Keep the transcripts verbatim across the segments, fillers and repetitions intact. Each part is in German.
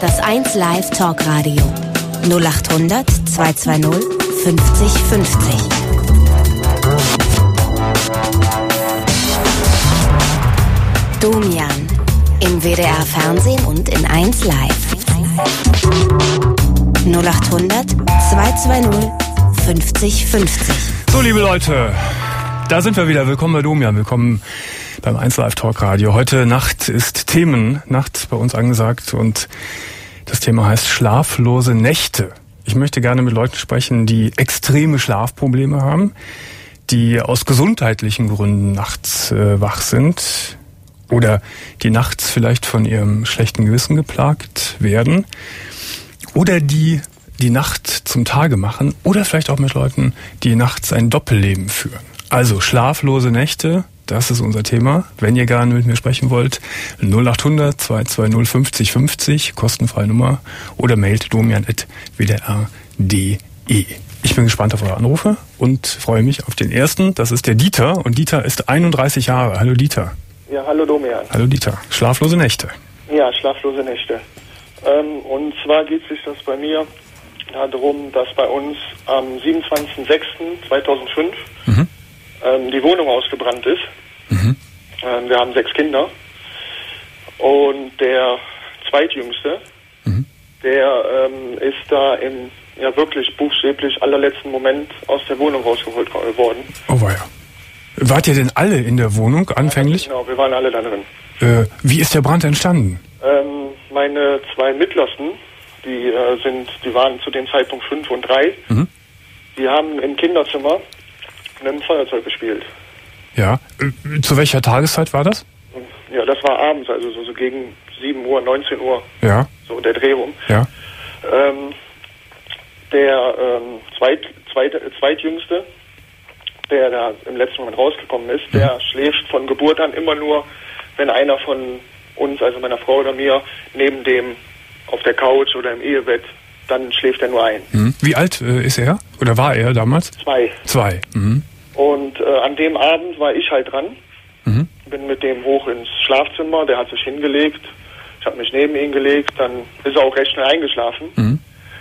Das eins Live Talkradio. null acht hundert zweihundertzwanzig fünfzig fünfzig. Domian. Im W D R Fernsehen und in eins Live. null acht hundert zweihundertzwanzig fünfzig fünfzig. So, liebe Leute, da sind wir wieder. Willkommen bei Domian. Willkommen beim eins Live Talkradio. Heute Nacht ist Themennacht bei uns angesagt und das Thema heißt schlaflose Nächte. Ich möchte gerne mit Leuten sprechen, die extreme Schlafprobleme haben, die aus gesundheitlichen Gründen nachts äh, wach sind oder die nachts vielleicht von ihrem schlechten Gewissen geplagt werden oder die die Nacht zum Tage machen oder vielleicht auch mit Leuten, die nachts ein Doppelleben führen. Also schlaflose Nächte, das ist unser Thema. Wenn ihr gerne mit mir sprechen wollt, null acht hundert zweihundertzwanzig fünfzig fünfzig, kostenfreie Nummer, oder mailt domian at w d r punkt d e. Ich bin gespannt auf eure Anrufe und freue mich auf den ersten. Das ist der Dieter und Dieter ist einunddreißig Jahre. Hallo Dieter. Ja, hallo Domian. Hallo Dieter. Schlaflose Nächte. Ja, schlaflose Nächte. Ähm, und zwar geht sich das bei mir darum, dass bei uns am siebenundzwanzigsten sechsten zweitausendfünf mhm. ähm, die Wohnung ausgebrannt ist. Mhm. Ähm, wir haben sechs Kinder und der zweitjüngste, mhm. der ähm, ist da im ja wirklich buchstäblich allerletzten Moment aus der Wohnung rausgeholt worden. Oh weia. Wart ihr denn alle in der Wohnung anfänglich? Ja, genau, wir waren alle da drin. Äh, wie ist der Brand entstanden? Ähm, meine zwei Mittlersten, die äh, sind, die waren zu dem Zeitpunkt fünf und drei. Mhm. Die haben im Kinderzimmer mit einem Feuerzeug gespielt. Ja. Äh, zu welcher Tageszeit war das? Ja, das war abends, also so, so gegen sieben Uhr, neunzehn Uhr. Ja. So der Dreh rum. Ja. Ähm, der ähm, zweit, zweit, zweitjüngste, der da im letzten Moment rausgekommen ist, mhm. der schläft von Geburt an immer nur, wenn einer von uns, also meiner Frau oder mir, neben dem auf der Couch oder im Ehebett, dann schläft er nur ein. Mhm. Wie alt äh, ist er? Oder war er damals? Zwei. Zwei. Mhm. Und äh, an dem Abend war ich halt dran. Mhm. Bin mit dem hoch ins Schlafzimmer, der hat sich hingelegt. Ich habe mich neben ihn gelegt, dann ist er auch recht schnell eingeschlafen. Mhm.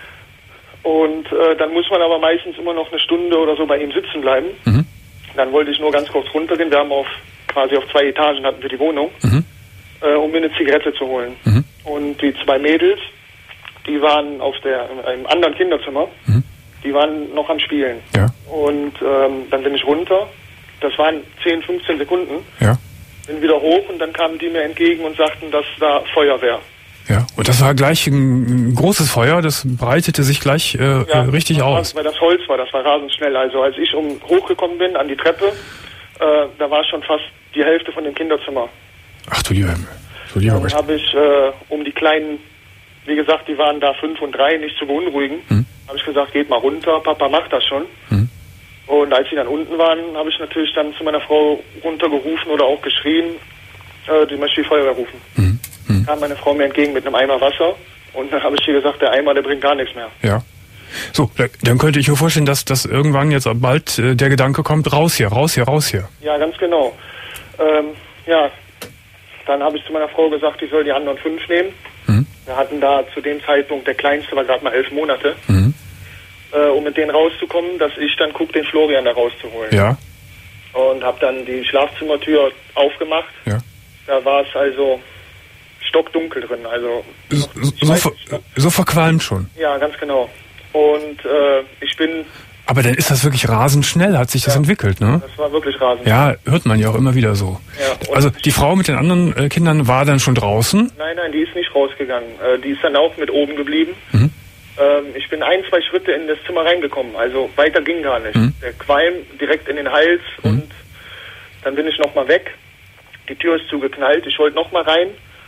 Und äh, dann muss man aber meistens immer noch eine Stunde oder so bei ihm sitzen bleiben. Mhm. Dann wollte ich nur ganz kurz runtergehen. Wir haben auf quasi auf zwei Etagen hatten wir die Wohnung, mhm. äh, um mir eine Zigarette zu holen. Mhm. Und die zwei Mädels, die waren auf der im anderen Kinderzimmer, mhm. die waren noch am Spielen. Ja. Und ähm, dann bin ich runter. Das waren zehn, fünfzehn Sekunden. Ja. Bin wieder hoch und dann kamen die mir entgegen und sagten, dass da Feuer wäre. Ja, und das war gleich ein großes Feuer, das breitete sich gleich äh, ja, richtig das aus. Weil das Holz war, das war rasend schnell. Also als ich um hochgekommen bin an die Treppe, äh, da war schon fast die Hälfte von dem Kinderzimmer. Ach du lieber Himmel. Du lieber Dann habe ich, äh, um die Kleinen, wie gesagt, die waren da fünf und drei, nicht zu beunruhigen, hm. habe ich gesagt, geht mal runter, Papa macht das schon. Hm. Und als sie dann unten waren, habe ich natürlich dann zu meiner Frau runtergerufen oder auch geschrien, äh, die möchte die Feuerwehr rufen. Hm. Hm. Kam meine Frau mir entgegen mit einem Eimer Wasser und dann habe ich ihr gesagt, der Eimer, der bringt gar nichts mehr. Ja. So, dann könnte ich mir vorstellen, dass, dass irgendwann jetzt bald äh, der Gedanke kommt, raus hier, raus hier, raus hier. Ja, ganz genau. Ähm, ja, dann habe ich zu meiner Frau gesagt, ich soll die anderen fünf nehmen. Mhm. Wir hatten da zu dem Zeitpunkt, der Kleinste war gerade mal elf Monate, mhm. äh, um mit denen rauszukommen, dass ich dann gucke, den Florian da rauszuholen. Ja. Und habe dann die Schlafzimmertür aufgemacht. Ja. Da war es also stockdunkel drin. Also so, so, ver, so verqualmt schon. Ja, ganz genau. Und äh, ich bin... Aber dann ist das wirklich rasend schnell, hat sich das ja, entwickelt, ne? Das war wirklich rasend. Ja, hört man ja auch immer wieder so. Ja, also die Frau mit den anderen äh, Kindern war dann schon draußen? Nein, nein, die ist nicht rausgegangen. Äh, die ist dann auch mit oben geblieben. Mhm. Ähm, ich bin ein, zwei Schritte in das Zimmer reingekommen, also weiter ging gar nicht. Mhm. Der Qualm direkt in den Hals mhm. und dann bin ich nochmal weg. Die Tür ist zugeknallt, ich wollte nochmal rein.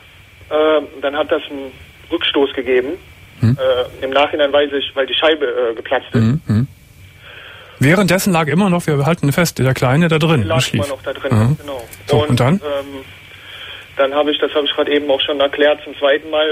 Äh, dann hat das einen Rückstoß gegeben. Mhm. Äh, Im Nachhinein weiß ich, weil die Scheibe äh, geplatzt ist. Mhm. Währenddessen lag immer noch, wir halten fest, der Kleine da drin. Der lag immer noch da drin, mhm. genau. So, und, und dann? Ähm, dann habe ich, das habe ich gerade eben auch schon erklärt, zum zweiten Mal,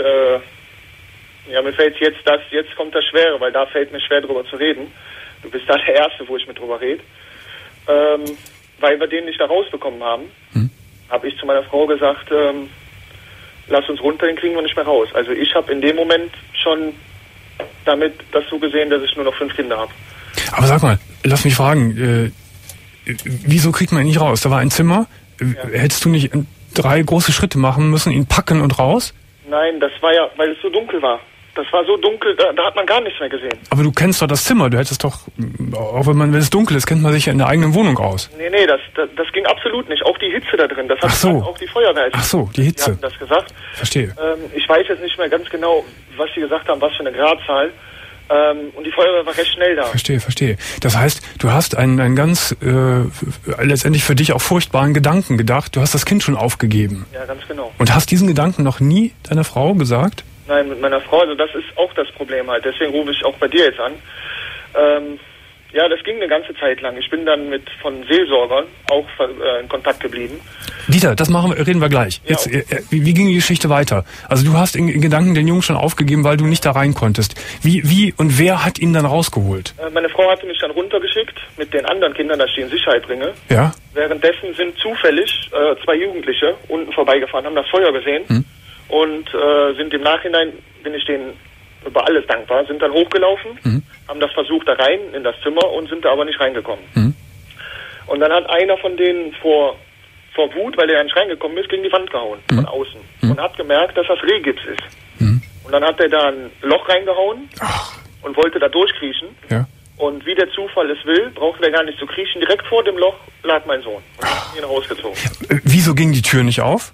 äh, ja, mir fällt jetzt das, jetzt kommt das Schwere, weil da fällt mir schwer drüber zu reden. Du bist da der Erste, wo ich mit drüber rede. Ähm, weil wir den nicht da rausbekommen haben, hm. habe ich zu meiner Frau gesagt, ähm, lass uns runter, den kriegen wir nicht mehr raus. Also ich habe in dem Moment schon damit das so gesehen, dass ich nur noch fünf Kinder habe. Aber sag mal, lass mich fragen, äh, wieso kriegt man ihn nicht raus? Da war ein Zimmer, ja. Hättest du nicht drei große Schritte machen müssen, ihn packen und raus? Nein, das war ja, weil es so dunkel war. Das war so dunkel, da, da hat man gar nichts mehr gesehen. Aber du kennst doch das Zimmer, du hättest doch, auch wenn man, wenn es dunkel ist, kennt man sich ja in der eigenen Wohnung aus. Nee, nee, das, das, das ging absolut nicht. Auch die Hitze da drin, das hat Ach so. auch die Feuerwehr. Ach so, die Hitze. Die hatten das gesagt. Verstehe. Ähm, ich weiß jetzt nicht mehr ganz genau, was sie gesagt haben, was für eine Gradzahl. Ähm, und die Feuerwehr war recht schnell da. Verstehe, verstehe. Das heißt, du hast einen, einen ganz, äh, letztendlich für dich auch furchtbaren Gedanken gedacht. Du hast das Kind schon aufgegeben. Ja, ganz genau. Und hast diesen Gedanken noch nie deiner Frau gesagt? Nein, mit meiner Frau, also das ist auch das Problem halt. Deswegen rufe ich auch bei dir jetzt an. Ähm, ja, das ging eine ganze Zeit lang. Ich bin dann mit von Seelsorgern auch äh, in Kontakt geblieben. Dieter, das machen wir, reden wir gleich. Ja, jetzt, äh, wie, wie ging die Geschichte weiter? Also du hast in, in Gedanken den Jungen schon aufgegeben, weil du nicht da rein konntest. Wie, wie und wer hat ihn dann rausgeholt? Äh, meine Frau hatte mich dann runtergeschickt mit den anderen Kindern, dass ich die in Sicherheit bringe. Ja. Währenddessen sind zufällig äh, zwei Jugendliche unten vorbeigefahren, haben das Feuer gesehen. Hm. Und äh, sind im Nachhinein, bin ich denen über alles dankbar, sind dann hochgelaufen, mhm. haben das versucht da rein in das Zimmer und sind da aber nicht reingekommen. Mhm. Und dann hat einer von denen vor, vor Wut, weil er ja nicht reingekommen ist, gegen die Wand gehauen, mhm. von außen. Mhm. Und hat gemerkt, dass das Rehgips ist. Mhm. Und dann hat er da ein Loch reingehauen Ach. und wollte da durchkriechen. Ja. Und wie der Zufall es will, brauchte er gar nicht zu kriechen. Direkt vor dem Loch lag mein Sohn. Und hat ihn rausgezogen. Äh, wieso ging die Tür nicht auf?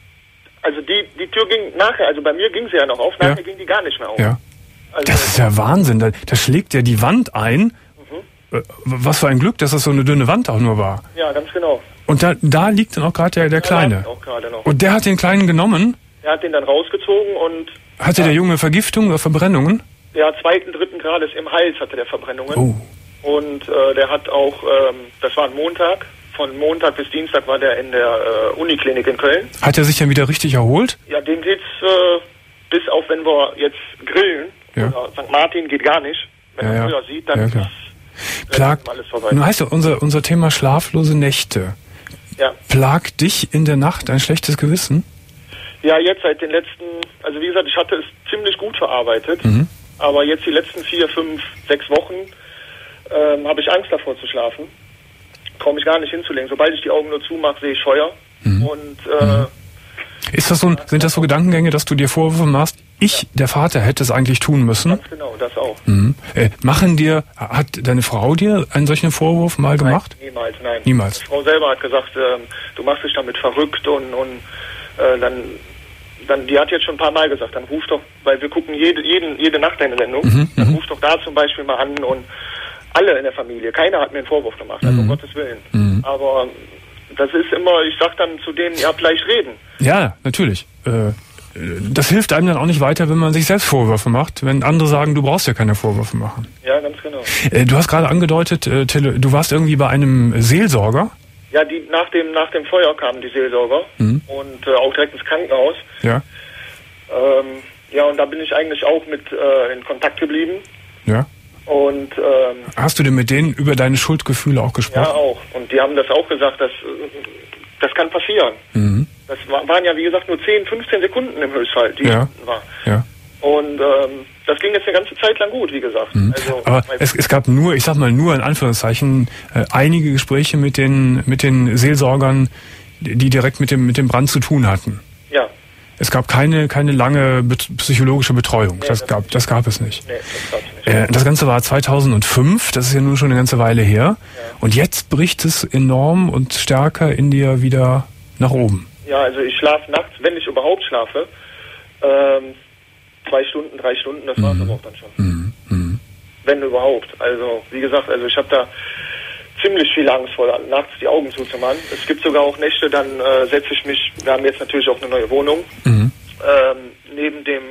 Also die, die Tür ging nachher, also bei mir ging sie ja noch auf, nachher ja. ging die gar nicht mehr auf. Ja. Also das ist ja Wahnsinn, da, da schlägt ja die Wand ein. Mhm. Was für ein Glück, dass das so eine dünne Wand auch nur war. Ja, ganz genau. Und da, da liegt dann auch gerade der, der ja, Kleine. Auch gerade noch. Und der hat den Kleinen genommen? Er hat den dann rausgezogen und... Hatte ja. der Junge Vergiftung oder Verbrennungen? Ja, zweiten, dritten Grades im Hals hatte der Verbrennungen. Oh. Und äh, der hat auch, ähm, das war ein Montag, von Montag bis Dienstag war der in der äh, Uniklinik in Köln. Hat er sich dann wieder richtig erholt? Ja, dem geht's, äh, bis auf wenn wir jetzt grillen, ja. oder Sankt Martin geht gar nicht. Wenn ja, man früher ja. sieht, dann ja, ist Plagt, alles vorbei. Nun heißt ja, unser, unser Thema schlaflose Nächte. Ja. Plagt dich in der Nacht ein schlechtes Gewissen? Ja, jetzt seit den letzten, also wie gesagt, ich hatte es ziemlich gut verarbeitet, mhm. aber jetzt die letzten vier, fünf, sechs Wochen ähm, habe ich Angst davor zu schlafen. Traue mich gar nicht hinzulegen. Sobald ich die Augen nur zumache, sehe ich Feuer. Mhm. Und äh, mhm. Ist das so, sind das so Gedankengänge, dass du dir Vorwürfe machst, ich, ja. der Vater, hätte es eigentlich tun müssen? Ganz genau, das auch. Mhm. Äh, machen dir, hat deine Frau dir einen solchen Vorwurf mal nein, gemacht? Niemals, nein. Niemals. Die Frau selber hat gesagt, äh, du machst dich damit verrückt und, und äh, dann, dann, die hat jetzt schon ein paar Mal gesagt, dann ruf doch, weil wir gucken jede, jeden, jede Nacht deine Sendung, mhm. dann ruf doch da zum Beispiel mal an und alle in der Familie, keiner hat mir einen Vorwurf gemacht, also mhm. um Gottes Willen. Mhm. Aber das ist immer, ich sag dann zu denen, ihr habt leicht reden. Ja, natürlich. Äh, das hilft einem dann auch nicht weiter, wenn man sich selbst Vorwürfe macht, wenn andere sagen, du brauchst ja keine Vorwürfe machen. Ja, ganz genau. Äh, du hast gerade angedeutet, äh, Tele, du warst irgendwie bei einem Seelsorger. Ja, die nach dem nach dem Feuer kamen die Seelsorger mhm. und äh, auch direkt ins Krankenhaus. Ja. Ähm, ja, und da bin ich eigentlich auch mit äh, in Kontakt geblieben. Ja. Und ähm, hast du denn mit denen über deine Schuldgefühle auch gesprochen? Ja, auch. Und die haben das auch gesagt, dass das kann passieren. Mhm. Das waren ja, wie gesagt, nur zehn, fünfzehn Sekunden im Höchstfall, die ja. war. Ja. Und ähm, das ging jetzt eine ganze Zeit lang gut, wie gesagt. Mhm. Also, aber es, es gab nur, ich sag mal nur in Anführungszeichen, äh, einige Gespräche mit den mit den Seelsorgern, die direkt mit dem mit dem Brand zu tun hatten. Ja. Es gab keine keine lange be- psychologische Betreuung. Nee, das, das gab das gab es nicht. Nee, das gab's nicht. Äh, das Ganze war zweitausendfünf. Das ist ja nun schon eine ganze Weile her. Ja. Und jetzt bricht es enorm und stärker in dir wieder nach oben. Ja, also ich schlafe nachts, wenn ich überhaupt schlafe, ähm, zwei Stunden, drei Stunden, das mhm. war es aber auch dann schon. Mhm. Mhm. Wenn überhaupt. Also wie gesagt, also ich habe da ziemlich viel Angst vor, nachts die Augen zuzumachen. Es gibt sogar auch Nächte, dann äh, setze ich mich, wir haben jetzt natürlich auch eine neue Wohnung, mhm. ähm, neben dem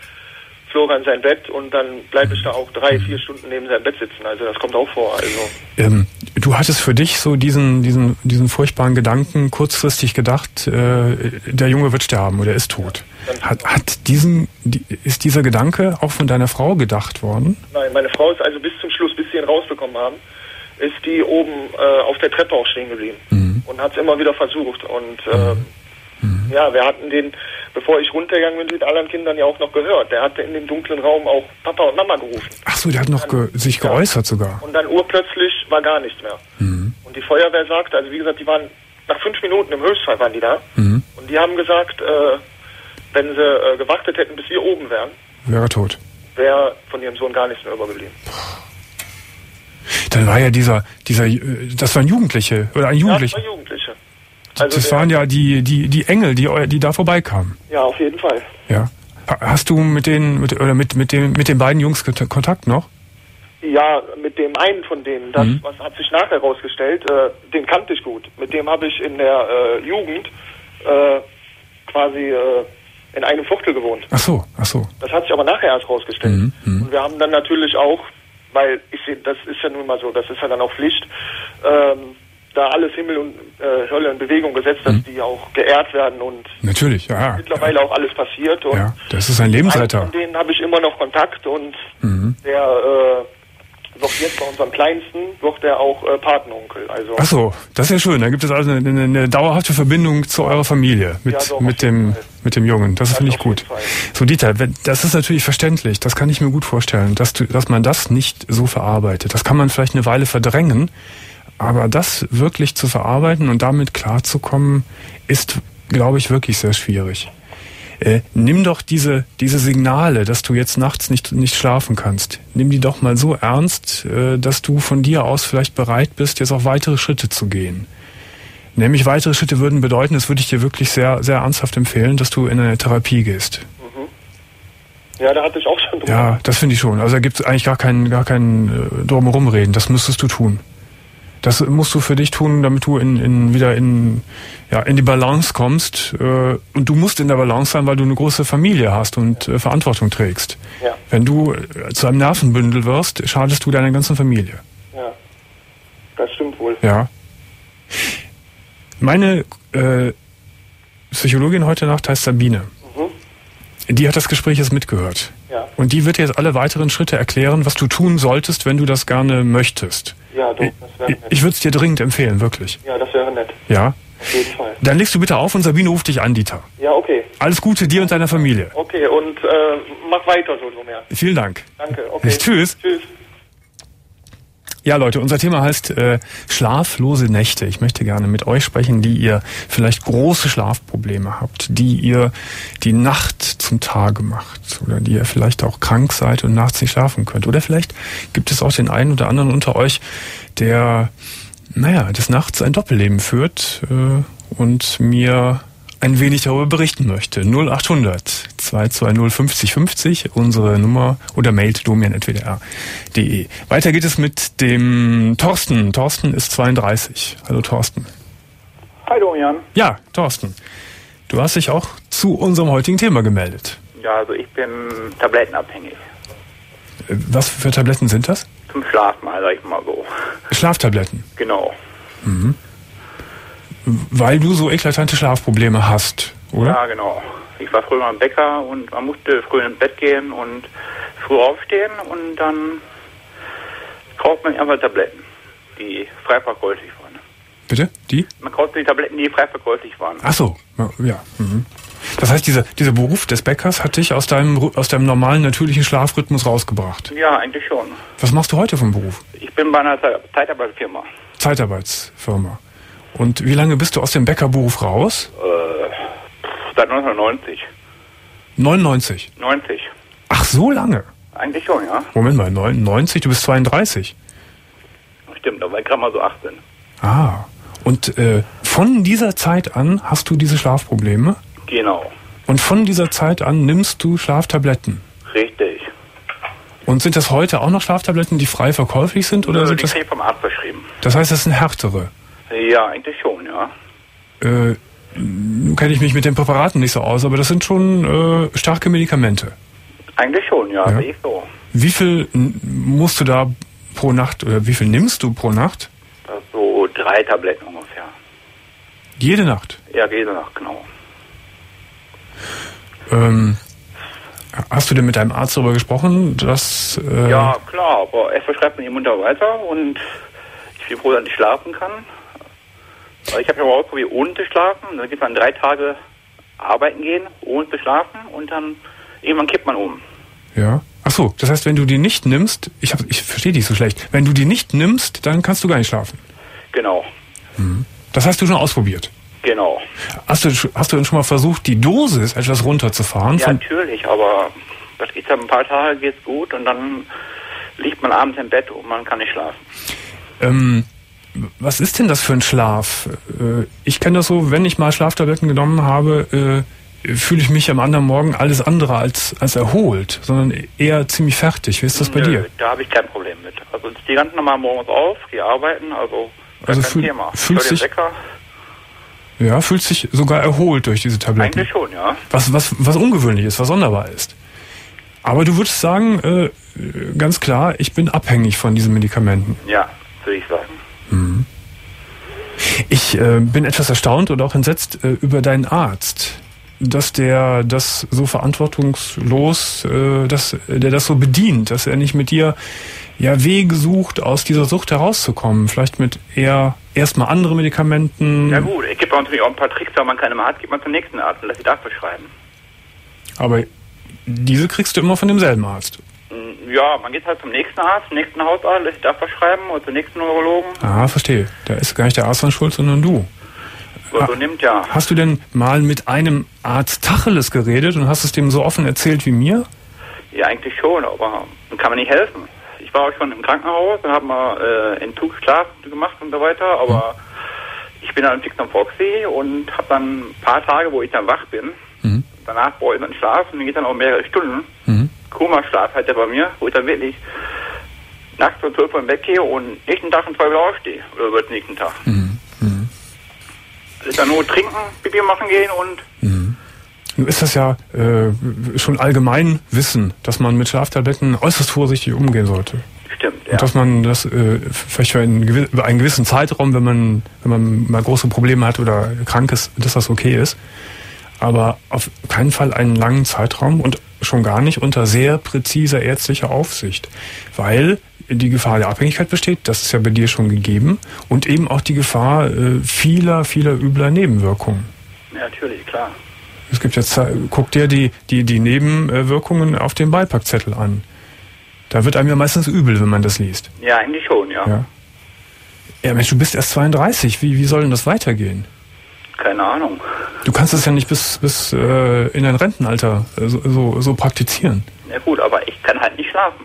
Florian sein Bett und dann bleibe ich da auch drei, vier Stunden neben seinem Bett sitzen. Also das kommt auch vor. Also ähm, du hattest für dich so diesen diesen diesen furchtbaren Gedanken kurzfristig gedacht, äh, der Junge wird sterben oder ist tot. Ja, hat hat diesen die, ist dieser Gedanke auch von deiner Frau gedacht worden? Nein, meine Frau ist also bis zum Schluss, bis sie ihn rausbekommen haben, ist die oben äh, auf der Treppe auch stehen geblieben mhm. und hat es immer wieder versucht und äh, Mhm. Ja, wir hatten den, bevor ich runtergegangen bin, mit anderen Kindern ja auch noch gehört. Der hatte in dem dunklen Raum auch Papa und Mama gerufen. Ach so, der hat noch dann, ge sich ja, geäußert sogar. Und dann urplötzlich war gar nichts mehr. Mhm. Und die Feuerwehr sagte, also wie gesagt, die waren nach fünf Minuten im Höchstfall waren die da. Mhm. Und die haben gesagt, äh, wenn sie äh, gewartet hätten, bis wir oben wären, wäre er tot. Wäre von ihrem Sohn gar nichts mehr übergeblieben. Dann war ja dieser, dieser, das waren Jugendliche, oder ein Jugendlicher. Ja, das waren Jugendliche. Also das waren ja die, die, die Engel, die, die da vorbeikamen. Ja, auf jeden Fall. Ja. Hast du mit den, mit, oder mit, mit dem, mit den beiden Jungs Kontakt noch? Ja, mit dem einen von denen, das mhm. was hat sich nachher herausgestellt, äh, den kannte ich gut. Mit dem habe ich in der äh, Jugend äh, quasi äh, in einem Viertel gewohnt. Ach so, ach so. Das hat sich aber nachher erst herausgestellt. Mhm. Mhm. Und wir haben dann natürlich auch, weil ich sehe, das ist ja nun mal so, das ist ja dann auch Pflicht, ähm, da alles Himmel und äh, Hölle in Bewegung gesetzt, dass mhm. die auch geehrt werden und natürlich, ja, mittlerweile ja. auch alles passiert. Und ja, das ist ein Lebensretter. Von denen habe ich immer noch Kontakt und mhm. der äh, wird jetzt bei unserem Kleinsten, wird der auch äh, Patenonkel. Also ach so, das ist ja schön. Da gibt es also eine, eine, eine dauerhafte Verbindung zu eurer Familie mit, ja, doch, mit, dem, mit dem Jungen. Das, das finde ich gut. So, Dieter, das ist natürlich verständlich. Das kann ich mir gut vorstellen, dass, du, dass man das nicht so verarbeitet. Das kann man vielleicht eine Weile verdrängen, aber das wirklich zu verarbeiten und damit klarzukommen, ist, glaube ich, wirklich sehr schwierig. Äh, nimm doch diese diese Signale, dass du jetzt nachts nicht nicht schlafen kannst. Nimm die doch mal so ernst, äh, dass du von dir aus vielleicht bereit bist, jetzt auch weitere Schritte zu gehen. Nämlich weitere Schritte würden bedeuten, das würde ich dir wirklich sehr sehr ernsthaft empfehlen, dass du in eine Therapie gehst. Mhm. Ja, da hatte ich auch schon drüber. Ja, das finde ich schon. Also da gibt es eigentlich gar keinen gar keinen äh, drumherum reden. Das müsstest du tun. Das musst du für dich tun, damit du in, in wieder in ja in die Balance kommst. Äh, und du musst in der Balance sein, weil du eine große Familie hast und äh, Verantwortung trägst. Ja. Wenn du äh, zu einem Nervenbündel wirst, schadest du deiner ganzen Familie. Ja, das stimmt wohl. Ja. Meine äh, Psychologin heute Nacht heißt Sabine. Mhm. Die hat das Gespräch jetzt mitgehört. Ja. Und die wird jetzt alle weiteren Schritte erklären, was du tun solltest, wenn du das gerne möchtest. Ja, doch, das wäre nett. Ich würde es dir dringend empfehlen, wirklich. Ja, das wäre nett. Ja? Auf jeden Fall. Dann legst du bitte auf und Sabine ruft dich an, Dieter. Ja, okay. Alles Gute dir und deiner Familie. Okay, und äh, mach weiter so, so mehr. Vielen Dank. Danke, okay. Tschüss. Tschüss. Ja, Leute, unser Thema heißt äh, schlaflose Nächte. Ich möchte gerne mit euch sprechen, die ihr vielleicht große Schlafprobleme habt, die ihr die Nacht zum Tage macht oder die ihr vielleicht auch krank seid und nachts nicht schlafen könnt. Oder vielleicht gibt es auch den einen oder anderen unter euch, der, naja, des Nachts ein Doppelleben führt äh, und mir ein wenig darüber berichten möchte. null acht hundert zwei zwei null fünfzig fünfzig, unsere Nummer, oder mailt domian at w d r punkt d e. Weiter geht es mit dem Thorsten. Thorsten ist zweiunddreißig. Hallo Thorsten. Hi Domian. Ja, Thorsten. Du hast dich auch zu unserem heutigen Thema gemeldet. Ja, also ich bin tablettenabhängig. Was für Tabletten sind das? Zum Schlafen, sag ich mal so. Schlaftabletten? Genau. Mhm. Weil du so eklatante Schlafprobleme hast, oder? Ja, genau. Ich war früher am Bäcker und man musste früh ins Bett gehen und früh aufstehen und dann kauft man einfach Tabletten, die frei verkäuflich waren. Bitte? Die? Man kauft die Tabletten, die frei verkäuflich waren. Ach so, ja. Mhm. Das heißt, dieser, dieser Beruf des Bäckers hat dich aus deinem, aus deinem normalen, natürlichen Schlafrhythmus rausgebracht? Ja, eigentlich schon. Was machst du heute vom Beruf? Ich bin bei einer Zeitarbeitsfirma. Zeitarbeitsfirma. Und wie lange bist du aus dem Bäckerberuf raus? Äh, seit neunzehnhundertneunzig. neunundneunzig? neunzig. Ach, so lange? Eigentlich schon, ja. Moment mal, neunundneunzig, du bist zweiunddreißig. Stimmt, aber ich gerade mal so achtzehn. Ah, und äh, von dieser Zeit an hast du diese Schlafprobleme? Genau. Und von dieser Zeit an nimmst du Schlaftabletten? Richtig. Und sind das heute auch noch Schlaftabletten, die frei verkäuflich sind? Oder Nö, sind die das krieg ich vom Arzt verschrieben. Das heißt, das sind härtere? Ja, eigentlich schon, ja. Äh, nun kenne ich mich mit den Präparaten nicht so aus, aber das sind schon äh, starke Medikamente. Eigentlich schon, ja, ja. sehe ich so. Wie viel musst du da pro Nacht, oder wie viel nimmst du pro Nacht? Das so drei Tabletten ungefähr. Jede Nacht? Ja, jede Nacht, genau. Ähm, hast du denn mit deinem Arzt darüber gesprochen, dass... Äh ja, klar, aber er verschreibt mir die munter weiter und ich bin froh, dass ich schlafen kann. Ich habe ja mal ausprobiert, ohne zu schlafen. Dann geht man drei Tage arbeiten gehen, ohne zu schlafen und dann irgendwann kippt man um. Ja. Ach so, das heißt, wenn du die nicht nimmst, ich, hab, ich verstehe dich so schlecht, wenn du die nicht nimmst, dann kannst du gar nicht schlafen. Genau. Hm. Das hast du schon ausprobiert? Genau. Hast du, hast du denn schon mal versucht, die Dosis etwas runterzufahren? Ja, natürlich, aber das geht dann ein paar Tage, geht's gut und dann liegt man abends im Bett und man kann nicht schlafen. Ähm, was ist denn das für ein Schlaf? Äh, ich kenne das so, wenn ich mal Schlaftabletten genommen habe, äh, fühle ich mich am anderen Morgen alles andere als, als erholt, sondern eher ziemlich fertig. Wie ist das bei Nö, dir? Da habe ich kein Problem mit. Also ich stehe ganz normal morgens auf, gehe arbeiten, also das also ist kein fühl, Thema. Fühlst dich, Wecker. Ja, fühlst dich sogar erholt durch diese Tabletten? Eigentlich schon, ja. Was, was, was ungewöhnlich ist, was sonderbar ist. Aber du würdest sagen, äh, ganz klar, ich bin abhängig von diesen Medikamenten. Ja, würde ich sagen. Mhm. Ich äh, bin etwas erstaunt und auch entsetzt äh, über deinen Arzt, dass der das so verantwortungslos, äh, dass der das so bedient, dass er nicht mit dir ja Wege sucht, aus dieser Sucht herauszukommen. Vielleicht mit eher erstmal andere Medikamenten. Ja gut, es gibt auch natürlich auch ein paar Tricks, wenn man keine mehr hat, geht man zum nächsten Arzt und lässt sich dafür schreiben. Aber diese kriegst du immer von demselben Arzt. Ja, man geht halt zum nächsten Arzt, zum nächsten Hausarzt, lässt sich dafür schreiben oder zum nächsten Neurologen. Ah, verstehe. Da ist gar nicht der Arzt dann schuld, sondern du. So, so nimmt ja. Hast du denn mal mit einem Arzt Tacheles geredet und hast es dem so offen erzählt wie mir? Ja, eigentlich schon, aber dann kann man nicht helfen. Ich war auch schon im Krankenhaus und habe mal äh, Entzugsschlaf gemacht und so weiter, aber mhm. ich bin dann fix am Foxy und habe dann ein paar Tage, wo ich dann wach bin. Mhm. Danach brauche ich dann Schlaf und dann geht dann auch mehrere Stunden. Mhm. Koma-Schlaf hat der bei mir, wo ich dann wirklich nachts um zwölf Uhr im Bett gehe und nächsten Tag um zwei Uhr aufstehe. Oder über den nächsten Tag. Mhm. Mhm. Das ist dann nur trinken, Pipi machen gehen und... Mhm. Nun ist das ja äh, schon allgemein Wissen, dass man mit Schlaftabletten äußerst vorsichtig umgehen sollte. Stimmt, ja. Und dass man das äh, vielleicht für einen, über einen gewissen Zeitraum, wenn man, wenn man mal große Probleme hat oder krank ist, dass das okay ist. Aber auf keinen Fall einen langen Zeitraum und schon gar nicht unter sehr präziser ärztlicher Aufsicht. Weil die Gefahr der Abhängigkeit besteht, das ist ja bei dir schon gegeben, und eben auch die Gefahr äh, vieler, vieler übler Nebenwirkungen. Ja, natürlich, klar. Es gibt jetzt, guck dir die, die, die Nebenwirkungen auf dem Beipackzettel an. Da wird einem ja meistens übel, wenn man das liest. Ja, eigentlich schon, ja. Ja, ja Mensch, du bist erst zweiunddreißig. Wie, wie soll denn das weitergehen? Keine Ahnung. Du kannst es ja nicht bis, bis äh, in dein Rentenalter so, so, so praktizieren. Ja gut, aber ich kann halt nicht schlafen.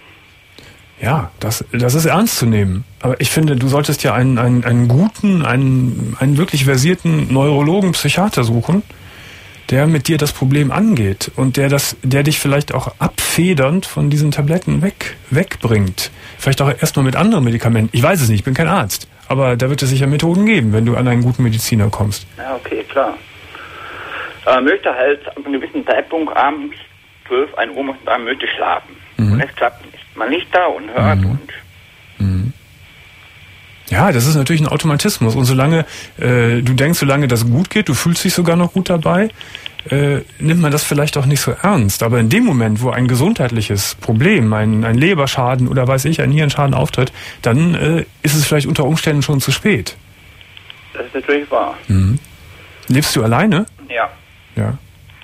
Ja, das, das ist ernst zu nehmen. Aber ich finde, du solltest ja einen, einen, einen guten, einen, einen wirklich versierten Neurologen, Psychiater suchen, der mit dir das Problem angeht und der das, der dich vielleicht auch abfedernd von diesen Tabletten weg, wegbringt. Vielleicht auch erstmal mit anderen Medikamenten. Ich weiß es nicht, ich bin kein Arzt. Aber da wird es sicher Methoden geben, wenn du an einen guten Mediziner kommst. Ja, okay, klar. Aber man möchte halt ab einem gewissen Zeitpunkt abends zwölf, ein Uhr muss man möchte schlafen. Mhm. Und es klappt nicht. Man liegt da und hört mhm. und... Mhm. Ja, das ist natürlich ein Automatismus. Und solange äh, du denkst, solange das gut geht, du fühlst dich sogar noch gut dabei, äh, nimmt man das vielleicht auch nicht so ernst. Aber in dem Moment, wo ein gesundheitliches Problem, ein, ein Leberschaden oder weiß ich, ein Nierenschaden auftritt, dann äh, ist es vielleicht unter Umständen schon zu spät. Das ist natürlich wahr. Mhm. Lebst du alleine? Ja. Ja.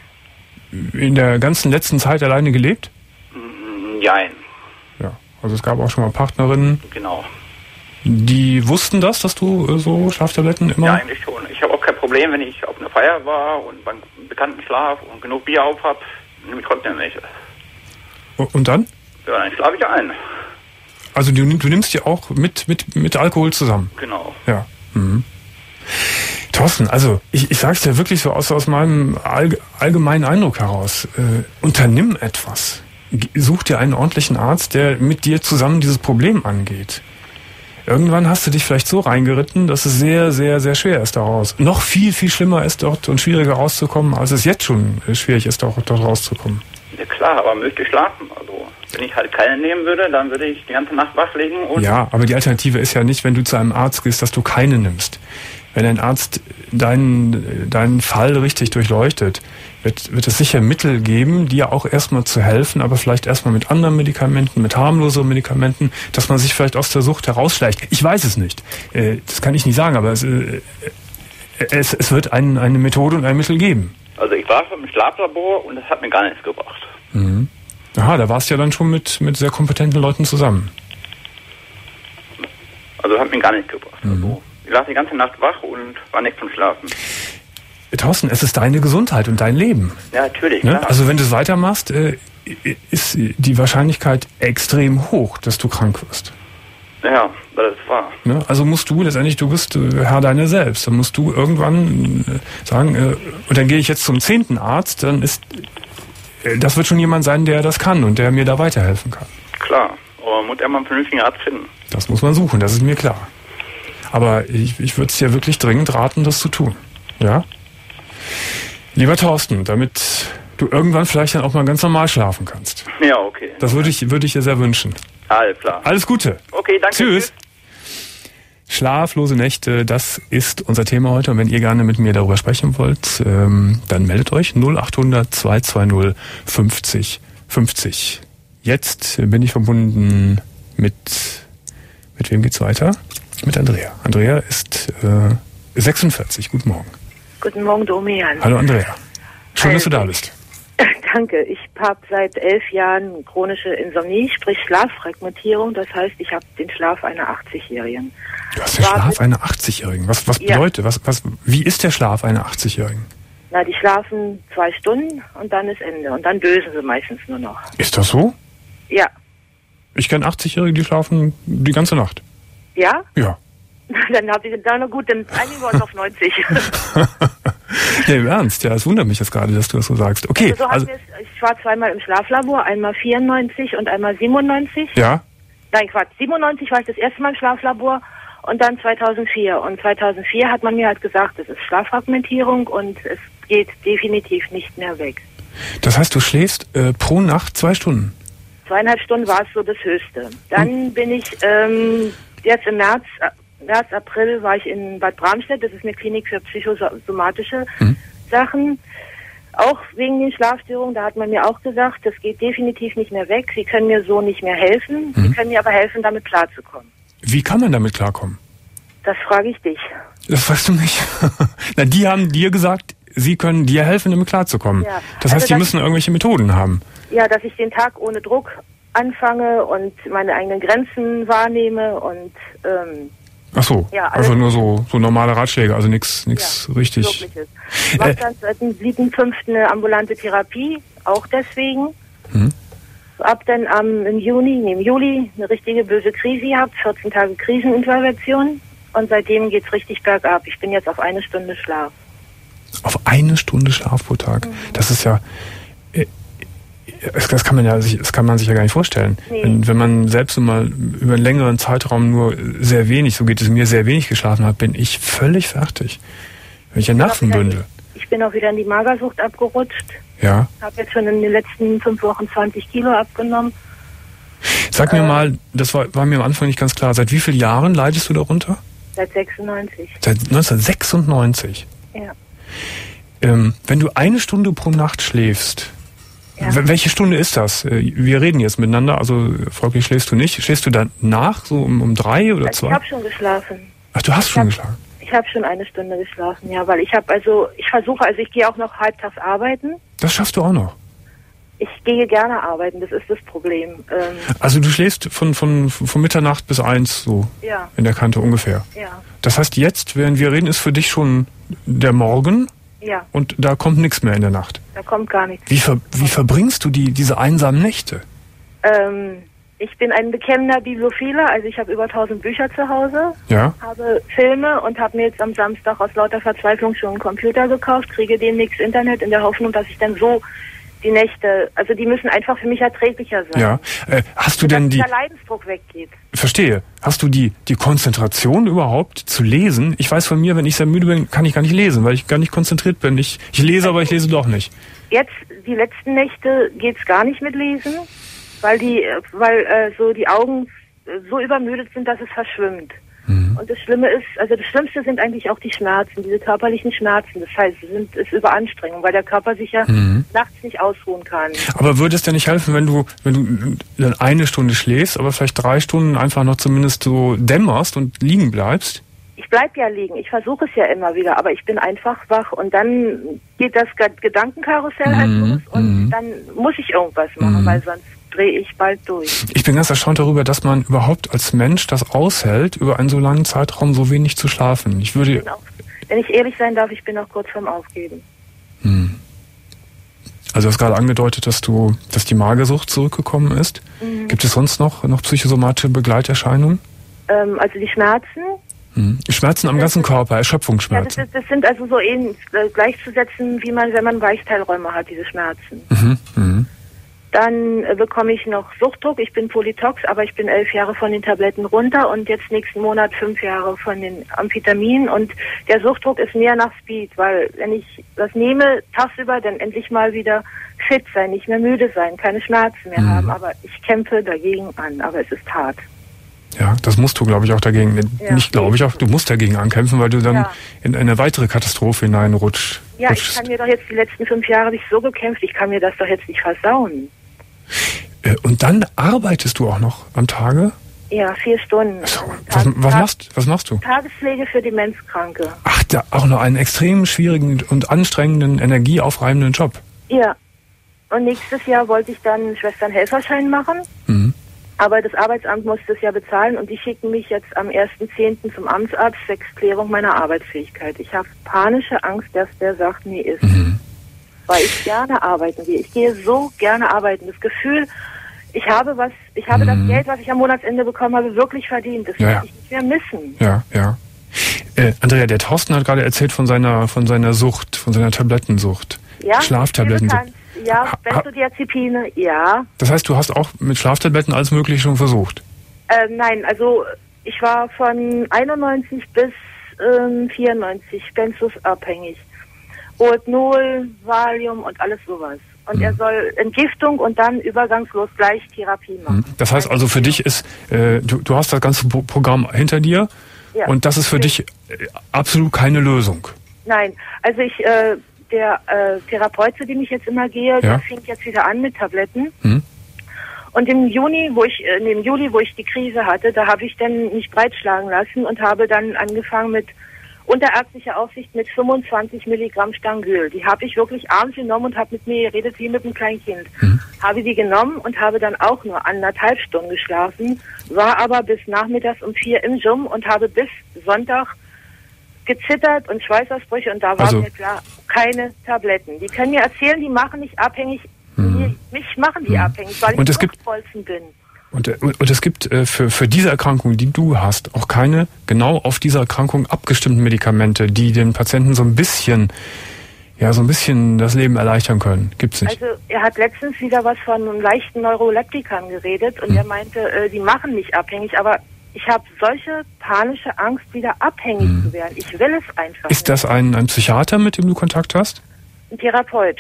In der ganzen letzten Zeit alleine gelebt? Nein. Ja, also es gab auch schon mal Partnerinnen. Genau. Die wussten das, dass du äh, so Schlaftabletten immer... Ja, eigentlich schon. Ich habe auch kein Problem, wenn ich auf einer Feier war und beim bekannten Schlaf und genug Bier auf habe, nehme ich trotzdem nicht. Und dann? Ja, dann schlafe ich ein. Also du, du nimmst dir auch mit, mit, mit Alkohol zusammen? Genau. Ja. Mhm. Thorsten, also ich, ich sage es dir wirklich so aus, aus meinem allg- allgemeinen Eindruck heraus. Äh, unternimm etwas. Such dir einen ordentlichen Arzt, der mit dir zusammen dieses Problem angeht. Irgendwann hast du dich vielleicht so reingeritten, dass es sehr, sehr, sehr schwer ist daraus. Noch viel, viel schlimmer ist dort und schwieriger rauszukommen, als es jetzt schon schwierig ist, dort, dort rauszukommen. Ja klar, aber möchte ich schlafen. Also wenn ich halt keine nehmen würde, dann würde ich die ganze Nacht wach liegen. Und ja, aber die Alternative ist ja nicht, wenn du zu einem Arzt gehst, dass du keine nimmst. Wenn ein Arzt deinen, deinen Fall richtig durchleuchtet, wird, wird es sicher Mittel geben, dir auch erstmal zu helfen, aber vielleicht erstmal mit anderen Medikamenten, mit harmloseren Medikamenten, dass man sich vielleicht aus der Sucht herausschleicht. Ich weiß es nicht. Das kann ich nicht sagen, aber es, es, es wird ein, eine Methode und ein Mittel geben. Also ich war schon im Schlaflabor und das hat mir gar nichts gebracht. Mhm. Aha, da warst du ja dann schon mit, mit sehr kompetenten Leuten zusammen. Also hat mir gar nichts gebracht. Mhm. Also, ich lag die ganze Nacht wach und war nicht zum Schlafen. Thorsten, es ist deine Gesundheit und dein Leben. Ja, natürlich. Ne? Klar. Also wenn du es weitermachst, äh, ist die Wahrscheinlichkeit extrem hoch, dass du krank wirst. Ja, das ist wahr. Ne? Also musst du letztendlich, du bist äh, Herr deiner selbst. Dann musst du irgendwann äh, sagen, äh, und dann gehe ich jetzt zum zehnten Arzt, dann ist, äh, das wird schon jemand sein, der das kann und der mir da weiterhelfen kann. Klar, aber man muss ja mal einen vernünftigen Arzt finden. Das muss man suchen, das ist mir klar. Aber ich, ich würde es dir wirklich dringend raten, das zu tun. Ja? Lieber Thorsten, damit du irgendwann vielleicht dann auch mal ganz normal schlafen kannst. Ja, okay. Das würde ich, würde ich dir sehr wünschen. Alles klar. Alles Gute. Okay, danke. Tschüss. Schlaflose Nächte, das ist unser Thema heute. Und wenn ihr gerne mit mir darüber sprechen wollt, ähm, dann meldet euch null acht hundert zwei zwei null fünfzig fünfzig. Jetzt bin ich verbunden mit, mit wem geht's weiter? Mit Andrea. Andrea ist äh, sechsundvierzig. Guten Morgen. Guten Morgen, Domian. Hallo Andrea. Schön, also, dass du da bist. Danke. Ich habe seit elf Jahren chronische Insomnie, sprich Schlaffragmentierung. Das heißt, ich habe den Schlaf einer achtzigjährigen. Du hast den War Schlaf einer achtzigjährigen. Was, was Ja. bedeutet, was, was, wie ist der Schlaf einer achtzigjährigen? Na, die schlafen zwei Stunden und dann ist Ende. Und dann dösen sie meistens nur noch. Ist das so? Ja. Ich kenne achtzigjährige, die schlafen die ganze Nacht. Ja? Ja. Dann habe ich dann gut, dann einigen wir uns auf neunzig. Nee, im Ernst, ja, es wundert mich jetzt gerade, dass du das so sagst. Okay, Also so also, haben wir es, ich war zweimal im Schlaflabor, einmal vierundneunzig und einmal siebenundneunzig. ja, Nein, Quatsch, siebenundneunzig war ich das erste Mal im Schlaflabor und dann zweitausendvier. Und zweitausendvier hat man mir halt gesagt, es ist Schlaffragmentierung und es geht definitiv nicht mehr weg. das heißt, du schläfst äh, pro Nacht zwei Stunden. Zweieinhalb Stunden war es so das Höchste. Dann bin ich ähm, jetzt im März, äh, März, April war ich in Bad Bramstedt. Das ist eine Klinik für psychosomatische Mhm. Sachen. Auch wegen den Schlafstörungen, da hat man mir auch gesagt, das geht definitiv nicht mehr weg. Sie können mir so nicht mehr helfen. Mhm. Sie können mir aber helfen, damit klarzukommen. Wie kann man damit klarkommen? Das frage ich dich. Das weißt du nicht. Na, die haben dir gesagt, sie können dir helfen, damit klarzukommen. Ja. Das heißt, Also die das- müssen irgendwelche Methoden haben. Ja, dass ich den Tag ohne Druck anfange und meine eigenen Grenzen wahrnehme und ähm, Ach so, Ja, alles- einfach nur so, so normale Ratschläge, also nichts nichts ja, richtig. Wirkliches. Ich mache Äh. dann seit dem siebten fünften eine ambulante Therapie, auch deswegen. Hm? Hab dann am im Juni, nee, im Juli eine richtige böse Krise gehabt, vierzehn Tage Krisenintervention und seitdem geht's richtig bergab. Ich bin jetzt auf eine Stunde Schlaf. Auf eine Stunde Schlaf pro Tag. Mhm. Das ist ja, äh, das, das kann man ja, sich- das kann man sich ja gar nicht vorstellen. Nee. Wenn, wenn man selbst mal über einen längeren Zeitraum nur sehr wenig, so geht es mir, sehr wenig geschlafen hat, bin ich völlig fertig. Wenn ich ein Nervenbündel. Ich bin auch wieder in die Magersucht abgerutscht. Ja. Habe jetzt schon in den letzten fünf Wochen zwanzig Kilo abgenommen. Sag mir Äh. mal, das war, war mir am Anfang nicht ganz klar. Seit wie vielen Jahren leidest du darunter? Seit sechsundneunzig. Seit neunzehnhundertsechsundneunzig. Ja. Ähm, wenn du eine Stunde pro Nacht schläfst, Ja. w- welche Stunde ist das? Äh, Wir reden jetzt miteinander, also folglich schläfst du nicht. Schläfst du dann nach, so um, um drei oder Ich zwei? habe schon geschlafen. Ach, du hast Ich schon hab- geschlafen. Ich habe schon eine Stunde geschlafen, ja, weil ich habe also, ich versuche, also ich gehe auch noch halbtags arbeiten. Das schaffst du auch noch. Ich gehe gerne arbeiten, das ist das Problem. Ähm, Also du schläfst von, von, von Mitternacht bis eins so ja, in der Kante ungefähr. ja, Das heißt, jetzt, während wir reden, ist für dich schon der Morgen ja, und da kommt nichts mehr in der Nacht. da kommt gar nichts. Wie, ver, wie verbringst du die, diese einsamen Nächte? Ähm, ich bin ein bekennender Bibliophiler, also ich habe über tausend Bücher zu Hause, Ja? habe Filme und habe mir jetzt am Samstag aus lauter Verzweiflung schon einen Computer gekauft, kriege demnächst Internet in der Hoffnung, dass ich dann so die Nächte, also die müssen einfach für mich erträglicher sein. Ja. Äh, hast du Dass denn die, der Leidensdruck weggeht. verstehe, hast du die, die Konzentration überhaupt zu lesen? Ich weiß von mir, wenn ich sehr müde bin, kann ich gar nicht lesen, weil ich gar nicht konzentriert bin. Ich, ich lese, aber ich lese doch nicht. Jetzt, die letzten Nächte geht's gar nicht mit Lesen, weil die, äh, weil äh, so die Augen äh, so übermüdet sind, dass es verschwimmt. Mhm. Und das Schlimme ist, also das Schlimmste sind eigentlich auch die Schmerzen, diese körperlichen Schmerzen. Das heißt, es sind, ist Überanstrengung, weil der Körper sich ja Mhm. nachts nicht ausruhen kann. Aber würde es dir nicht helfen, wenn du, wenn du dann eine Stunde schläfst, aber vielleicht drei Stunden einfach noch zumindest so dämmerst und liegen bleibst? ich bleib ja liegen, ich versuche es ja immer wieder, aber ich bin einfach wach und dann geht das Gedankenkarussell halt Mhm. los und Mhm. dann muss ich irgendwas machen, Mhm. weil sonst drehe ich bald durch. Ich bin ganz erstaunt darüber, dass man überhaupt als Mensch das aushält, über einen so langen Zeitraum so wenig zu schlafen. Ich würde... Ich bin auch, wenn ich ehrlich sein darf, ich bin auch kurz vorm Aufgeben. Hm. Also du hast gerade angedeutet, dass du, dass die Magersucht zurückgekommen ist. Mhm. Gibt es sonst noch, noch psychosomatische Begleiterscheinungen? Ähm, also die Schmerzen, Hm. Schmerzen am ganzen Körper, ja, das, Erschöpfungsschmerzen. ist, das sind also so ähnlich äh, gleichzusetzen, wie man, wenn man Weichteilräume hat, diese Schmerzen. Mhm. Mhm. Dann äh, bekomme ich noch Suchtdruck. Ich bin Polytox, aber ich bin elf Jahre von den Tabletten runter und jetzt nächsten Monat fünf Jahre von den Amphetaminen. Und der Suchtdruck ist mehr nach Speed, weil wenn ich das nehme tagsüber, dann endlich mal wieder fit sein, nicht mehr müde sein, keine Schmerzen mehr Mhm. haben. Aber ich kämpfe dagegen an, aber es ist hart. Ja, das musst du, glaube ich, auch dagegen, Ja. nicht glaube ich auch, du musst dagegen ankämpfen, weil du dann Ja. in eine weitere Katastrophe hineinrutschst. Ja, ich kann mir doch jetzt die letzten fünf Jahre nicht so gekämpft, ich kann mir das doch jetzt nicht versauen. Äh, Und dann arbeitest du auch noch am Tage? Ja, vier Stunden. So, Tag- was, was, Tag- machst, was machst du? Tagespflege für Demenzkranke. Ach, da auch noch einen extrem schwierigen und anstrengenden, energieaufreibenden Job. Ja. Und nächstes Jahr wollte ich dann einen Schwesternhelferschein machen. Mhm. Aber das Arbeitsamt musste es ja bezahlen und die schicken mich jetzt am ersten zehnten zum Amtsarzt zwecks Klärung meiner Arbeitsfähigkeit. Ich habe panische Angst, dass der sagt, nee, ist. Mhm. Weil ich gerne arbeiten gehe. Ich gehe so gerne arbeiten. Das Gefühl, ich habe was, ich habe Mhm. das Geld, was ich am Monatsende bekommen habe, wirklich verdient. Das Ja, will ja. ich nicht mehr missen. Ja, ja. Äh, Andrea, der Thorsten hat gerade erzählt von seiner, von seiner Sucht, von seiner Tablettensucht. Ja, Schlaftablettensucht. mir bekannt. Ja, Ha- Benzodiazepine, ja. Das heißt, du hast auch mit Schlaftabletten alles Mögliche schon versucht? Äh, nein, also ich war von einundneunzig bis ähm, vierundneunzig Benzos abhängig. Rohypnol, Valium und alles sowas. Und Mhm. er soll Entgiftung und dann übergangslos gleich Therapie machen. Das heißt also, für dich ist, äh, du, du hast das ganze Pro- Programm hinter dir Ja. und das ist für Ja. dich äh, absolut keine Lösung. Nein, also ich, äh, der äh, Therapeut, zu dem ich jetzt immer gehe, Ja. der fängt jetzt wieder an mit Tabletten. Hm? Und im Juni, wo ich, äh, im Juli, wo ich die Krise hatte, da habe ich dann mich breitschlagen lassen und habe dann angefangen mit unter ärztlicher Aufsicht mit fünfundzwanzig Milligramm Stangül. Die habe ich wirklich abends genommen und habe mit mir geredet wie mit einem kleinen Kind. Mhm. Habe die genommen und habe dann auch nur anderthalb Stunden geschlafen, war aber bis nachmittags um vier im Gym und habe bis Sonntag gezittert und Schweißausbrüche und da war Also- mir klar, keine Tabletten. Die können mir erzählen, die machen nicht abhängig. Mhm. Mich machen die Mhm. abhängig, weil Und ich es gibt- Suchtbolzen bin. Und, äh, und, und es gibt äh, für, für diese Erkrankung, die du hast, auch keine genau auf diese Erkrankung abgestimmten Medikamente, die den Patienten so ein bisschen, ja, so ein bisschen das Leben erleichtern können. Gibt's nicht. Also er hat letztens wieder was von einem leichten Neuroleptikern geredet und Hm. er meinte, äh, die machen mich abhängig, aber ich habe solche panische Angst, wieder abhängig Hm. zu werden. Ich will es einfach Ist das ein, ein Psychiater, mit dem du Kontakt hast? nicht. Ein Therapeut,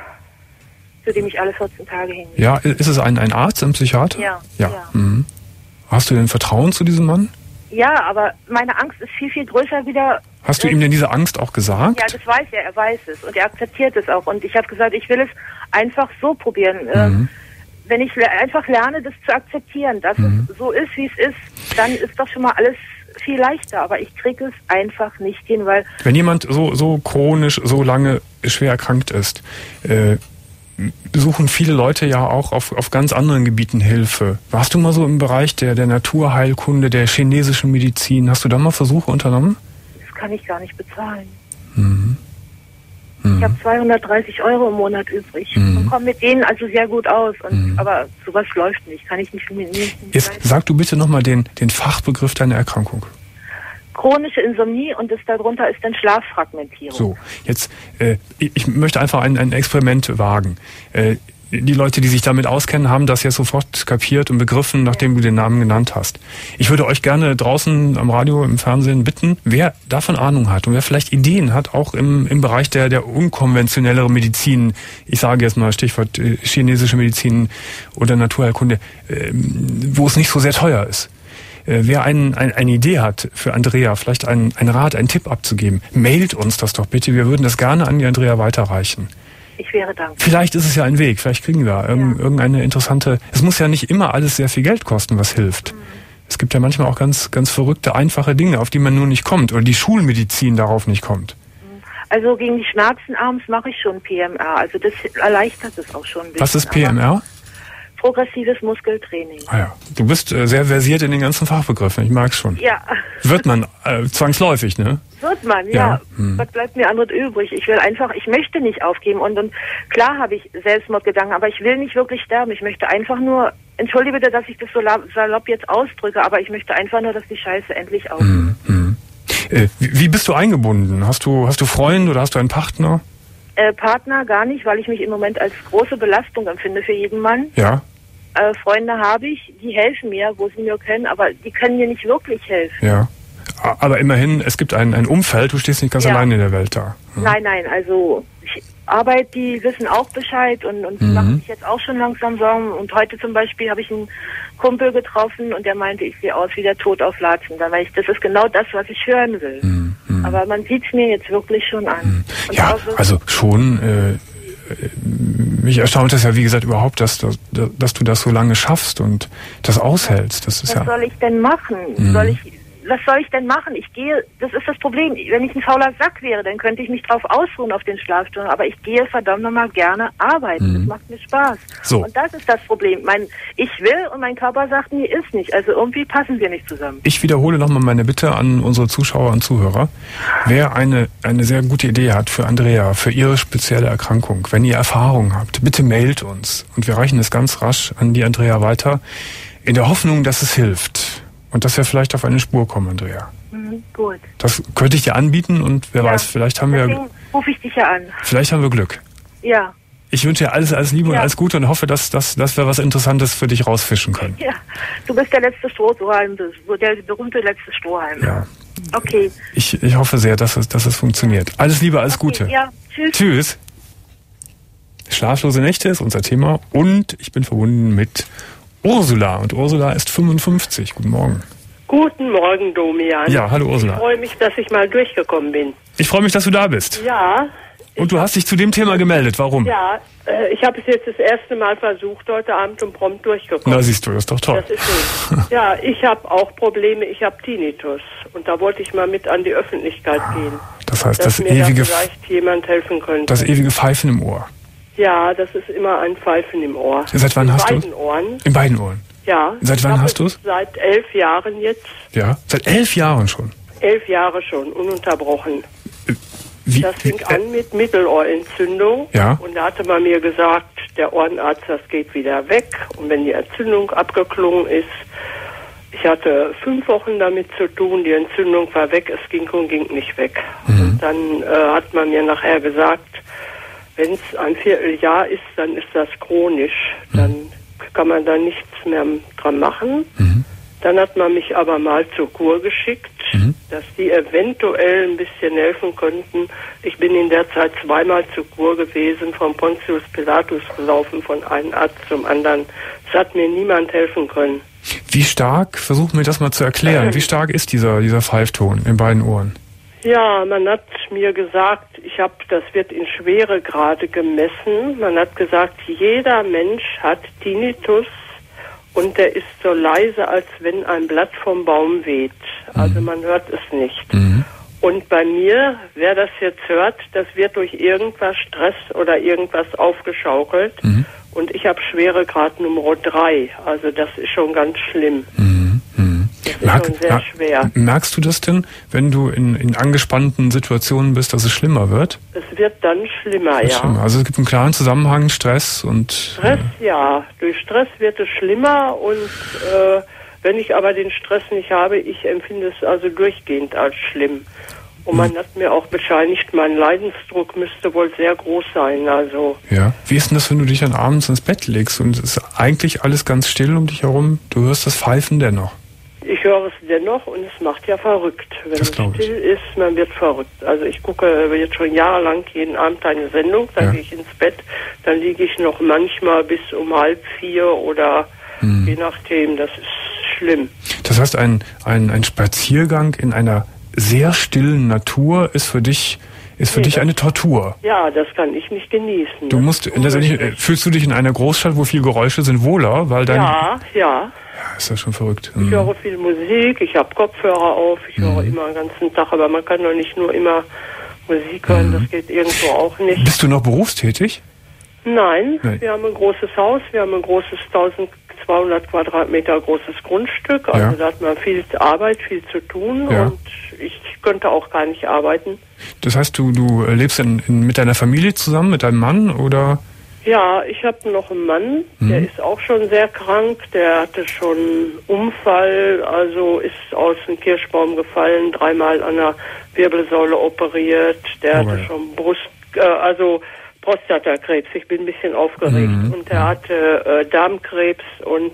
zu dem ich alle vierzehn Tage hingehe. Ja, ist es ein, ein Arzt, ein Psychiater? Ja, Ja. ja. Mhm. Hast du denn Vertrauen zu diesem Mann? Ja, aber meine Angst ist viel, viel größer wieder. Hast du ihm denn diese Angst auch gesagt? Ja, das weiß er, er weiß es und er akzeptiert es auch. Und ich habe gesagt, ich will es einfach so probieren. Mhm. Ähm, wenn ich le- einfach lerne, das zu akzeptieren, dass Mhm. es so ist, wie es ist, dann ist doch schon mal alles viel leichter. Aber ich kriege es einfach nicht hin, weil Wenn jemand so, so chronisch, so lange schwer erkrankt ist, äh, suchen viele Leute ja auch auf, auf ganz anderen Gebieten Hilfe. Warst du mal so im Bereich der, der Naturheilkunde, der chinesischen Medizin? Hast du da mal Versuche unternommen? das kann ich gar nicht bezahlen. Mhm. Ich habe zweihundertdreißig Euro im Monat übrig Mhm. und komme mit denen also sehr gut aus. Und, Mhm. Aber sowas läuft nicht, kann ich nicht. nicht, nicht Jetzt sag du bitte nochmal den, den Fachbegriff deiner Erkrankung. chronische Insomnie und das darunter ist dann Schlaffragmentierung. So, jetzt, äh, ich ich möchte einfach ein, ein Experiment wagen. Äh, die Leute, die sich damit auskennen, haben das jetzt sofort kapiert und begriffen, nachdem du den Namen genannt hast. Ich würde euch gerne draußen am Radio, im Fernsehen bitten, wer davon Ahnung hat und wer vielleicht Ideen hat, auch im, im Bereich der, der unkonventionelleren Medizin, ich sage jetzt mal Stichwort äh, chinesische Medizin oder Naturheilkunde, äh, wo es nicht so sehr teuer ist. Äh, wer ein, ein, eine Idee hat für Andrea, vielleicht einen, einen Rat, einen Tipp abzugeben, mailt uns das doch bitte. Wir würden das gerne an die Andrea weiterreichen. Ich wäre dankbar. Vielleicht ist es ja ein Weg, vielleicht kriegen wir irg- Ja. irgendeine interessante... Es muss ja nicht immer alles sehr viel Geld kosten, was hilft. Es gibt ja manchmal auch ganz, ganz verrückte, einfache Dinge, auf die man nur nicht kommt oder die Schulmedizin darauf nicht kommt. Also gegen die Schmerzen abends mache ich schon P M R. Also das erleichtert es auch schon ein bisschen. Was ist P M R? Progressives Muskeltraining. Ah ja, du bist äh, sehr versiert in den ganzen Fachbegriffen, ich mag's schon. Ja. Wird man äh, zwangsläufig, ne? Wird man, ja. ja. Hm. Was bleibt mir anderes übrig? Ich will einfach, ich möchte nicht aufgeben. Und, und klar habe ich Selbstmordgedanken, aber ich will nicht wirklich sterben. Ich möchte einfach nur, entschuldige bitte, dass ich das so salopp jetzt ausdrücke, aber ich möchte einfach nur, dass die Scheiße endlich aufhört. Hm, hm. Äh, wie, wie bist du eingebunden? Hast du, hast du Freunde oder hast du einen Partner? Äh, Partner gar nicht, weil ich mich im Moment als große Belastung empfinde für jeden Mann. Ja. Äh, Freunde habe ich, die helfen mir, wo sie mir können, aber die können mir nicht wirklich helfen. Ja. Aber immerhin, es gibt ein, ein Umfeld, du stehst nicht ganz ja. allein in der Welt da. Ja. Nein, nein, also ich arbeite, die wissen auch Bescheid und, und die mhm. machen sich jetzt auch schon langsam Sorgen. Und heute zum Beispiel habe ich einen Kumpel getroffen und der meinte, ich sehe aus wie der Tod auf Latschen. Da war ich, das ist genau das, was ich hören will. Mhm. Aber man sieht es mir jetzt wirklich schon an. Mhm. Ja, also schon... Äh, mich erstaunt es ja, wie gesagt, überhaupt, dass, dass, dass du das so lange schaffst und das aushältst. Das ist was ja soll ich denn machen? Mhm. Soll ich, was soll ich denn machen? Ich gehe, das ist das Problem. Wenn ich ein fauler Sack wäre, dann könnte ich mich drauf ausruhen auf den Schlafstunden. Aber ich gehe verdammt nochmal gerne arbeiten. Mhm. Das macht mir Spaß. So. Und das ist das Problem. Mein, ich will und mein Körper sagt, mir ist nicht. Also irgendwie passen wir nicht zusammen. Ich wiederhole nochmal meine Bitte an unsere Zuschauer und Zuhörer. Wer eine, eine sehr gute Idee hat für Andrea, für ihre spezielle Erkrankung, wenn ihr Erfahrung habt, bitte mailt uns. Und wir reichen es ganz rasch an die Andrea weiter, in der Hoffnung, dass es hilft. Und dass wir vielleicht auf eine Spur kommen, Andrea. Mhm, gut. Das könnte ich dir anbieten und wer ja, weiß, vielleicht haben deswegen wir... rufe ich dich ja an. Vielleicht haben wir Glück. Ja. Ich wünsche dir alles, alles Liebe ja. und alles Gute und hoffe, dass, dass, dass wir was Interessantes für dich rausfischen können. Ja, du bist der letzte Strohhalm, der berühmte letzte Strohhalm. Ja. Okay. Ich, ich hoffe sehr, dass es, dass es funktioniert. Alles Liebe, alles okay, Gute. Ja, tschüss. Tschüss. Schlaflose Nächte ist unser Thema und ich bin verbunden mit Ursula. Und Ursula ist fünfundfünfzig. Guten Morgen. Guten Morgen, Domian. Ja, hallo Ursula. Ich freue mich, dass ich mal durchgekommen bin. Ich freue mich, dass du da bist. Ja. Und du hast dich zu dem Thema gemeldet. Warum? Ja, äh, ich habe es jetzt das erste Mal versucht heute Abend und prompt durchgekommen. Na siehst du, das ist doch toll. Das ist schön. Ja, ich habe auch Probleme. Ich habe Tinnitus. Und da wollte ich mal mit an die Öffentlichkeit gehen. Das heißt, dass das mir ewige... da vielleicht jemand helfen könnte. Das ewige Pfeifen im Ohr. Ja, das ist immer ein Pfeifen im Ohr. Seit wann In hast du? In beiden Ohren. In beiden Ohren? Ja. Seit wann hast du es? Seit elf Jahren jetzt. Ja, seit elf Jahren schon? Elf Jahre schon, ununterbrochen. Wie, das fing wie, äh, an mit Mittelohrentzündung. Ja. Und da hatte man mir gesagt, der Ohrenarzt, das geht wieder weg. Und wenn die Entzündung abgeklungen ist, ich hatte fünf Wochen damit zu tun, die Entzündung war weg, es ging und ging nicht weg. Mhm. Und dann äh, hat man mir nachher gesagt, wenn es ein Vierteljahr ist, dann ist das chronisch. Mhm. Dann kann man da nichts mehr dran machen. Mhm. Dann hat man mich aber mal zur Kur geschickt, mhm. dass die eventuell ein bisschen helfen könnten. Ich bin in der Zeit zweimal zur Kur gewesen, vom Pontius Pilatus gelaufen, von einem Arzt zum anderen. Es hat mir niemand helfen können. Wie stark, versuch mir das mal zu erklären, wie stark ist dieser, dieser Pfeifton in beiden Ohren? Ja, man hat mir gesagt, ich habe, das wird in Schweregrade gemessen. Man hat gesagt, jeder Mensch hat Tinnitus und der ist so leise, als wenn ein Blatt vom Baum weht. Also man hört es nicht. Mhm. Und bei mir, wer das jetzt hört, das wird durch irgendwas Stress oder irgendwas aufgeschaukelt. Mhm. Und ich habe Schweregrad Nummer drei. Also das ist schon ganz schlimm. Mhm. Mhm. Das ist Merk, schon sehr mer- schwer. Merkst du das denn, wenn du in, in angespannten Situationen bist, dass es schlimmer wird? Es wird dann schlimmer, wird ja. Schlimmer. Also es gibt einen klaren Zusammenhang, Stress und... Stress, äh, ja. Durch Stress wird es schlimmer und äh, wenn ich aber den Stress nicht habe, ich empfinde es also durchgehend als schlimm. Und man hat mir auch bescheinigt, mein Leidensdruck müsste wohl sehr groß sein. Also ja. Wie ist denn das, wenn du dich dann abends ins Bett legst und es ist eigentlich alles ganz still um dich herum? Du hörst das Pfeifen dennoch. Ich höre es dennoch und es macht ja verrückt. Wenn das es still ist, man wird verrückt. Also ich gucke jetzt schon jahrelang jeden Abend eine Sendung, dann ja. gehe ich ins Bett, dann liege ich noch manchmal bis um halb vier oder hm. je nachdem, das ist schlimm. Das heißt, ein, ein, ein Spaziergang in einer sehr stillen Natur ist für dich ist für Nee, dich das- eine Tortur. Ja, das kann ich nicht genießen. Du Das musst, ist letztendlich, äh, unmöglich. fühlst du dich in einer Großstadt, wo viel Geräusche sind, wohler, weil dein... Ja, ja. Ja, ist das schon verrückt. Ich Mhm. höre viel Musik, ich habe Kopfhörer auf, ich höre immer den ganzen Tag, aber man kann doch nicht nur immer Musik hören, das geht irgendwo auch nicht. Bist du noch berufstätig? Nein, Nein. wir haben ein großes Haus, wir haben ein großes zwölfhundert Quadratmeter großes Grundstück, also Ja. da hat man viel Arbeit, viel zu tun Ja. und ich könnte auch gar nicht arbeiten. Das heißt, du, du äh, lebst in, in, mit deiner Familie zusammen, mit deinem Mann, oder? Ja, ich habe noch einen Mann, der ist auch schon sehr krank, der hatte schon einen Unfall, also ist aus dem Kirschbaum gefallen, dreimal an der Wirbelsäule operiert, der Oh, hatte ja. schon Brust, äh, also Prostatakrebs, ich bin ein bisschen aufgeregt Mhm. und der hatte äh, Darmkrebs und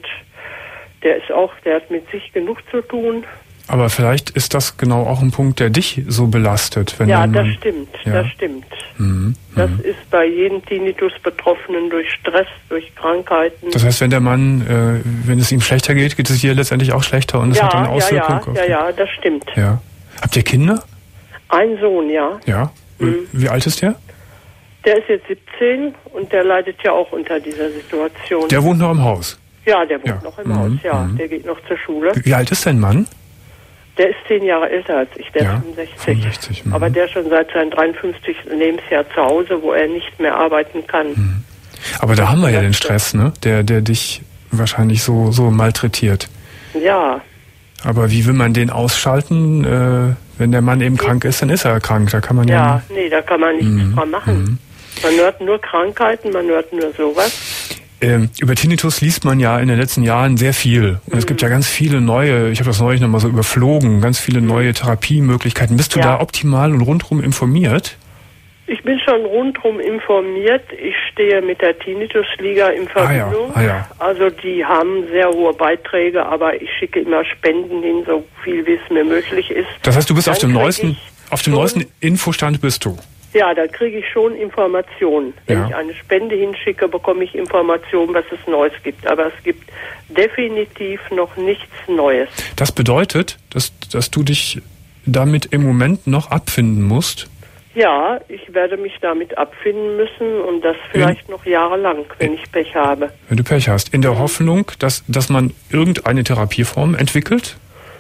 der ist auch, der hat mit sich genug zu tun. Aber vielleicht ist das genau auch ein Punkt, der dich so belastet. Wenn Ja, dein das Mann- stimmt, Ja. das stimmt. Mhm. Das ist bei jedem Tinnitus-Betroffenen durch Stress, durch Krankheiten. Das heißt, wenn der Mann, äh, wenn es ihm schlechter geht, geht es dir letztendlich auch schlechter und es hat eine ja, Auswirkung ja, auf ja, die- ja, das stimmt. Ja. Habt ihr Kinder? Ein Sohn, ja. Ja. Mhm. Wie alt ist der? Der ist jetzt siebzehn und der leidet ja auch unter dieser Situation. Der wohnt noch im Haus. ja, der wohnt Ja. noch im Mhm, Haus, ja. mhm. Der geht noch zur Schule. Wie alt ist dein Mann? Der ist zehn Jahre älter als ich, der Ja, ist fünfundsechzig. fünfundsechzig, mhm. Aber der schon seit seinem dreiundfünfzigsten Lebensjahr zu Hause, wo er nicht mehr arbeiten kann. Aber da haben wir ja den Das- Stress, ne? Der, der dich wahrscheinlich so, so malträtiert. Ja, Aber wie will man den ausschalten? Äh, wenn der Mann eben krank ist, dann ist er krank. Da kann man ja. ja, nee, da kann man nichts Mhm, dran machen. Man hört nur Krankheiten, man hört nur sowas. Ähm, über Tinnitus liest man ja in den letzten Jahren sehr viel. Und es gibt ja ganz viele neue, ich habe das neulich nochmal so überflogen, ganz viele neue Therapiemöglichkeiten. Bist du Ja. da optimal und rundherum informiert? Ich bin schon rundherum informiert. Ich stehe mit der Tinnitus-Liga in Ah ja, Verbindung. ah ja. Also die haben sehr hohe Beiträge, aber ich schicke immer Spenden hin, so viel wie es mir möglich ist. Das heißt, du bist Dann auf dem krieg neuesten, ich auf dem schon- neuesten Infostand bist du. Ja, da kriege ich schon Informationen. Wenn Ja. ich eine Spende hinschicke, bekomme ich Informationen, was es Neues gibt. Aber es gibt definitiv noch nichts Neues. Das bedeutet, dass, dass du dich damit im Moment noch abfinden musst. Ja, ich werde mich damit abfinden müssen und das vielleicht noch jahrelang, wenn ich Pech habe. Wenn du Pech hast. In der Hoffnung, dass, dass man irgendeine Therapieform entwickelt?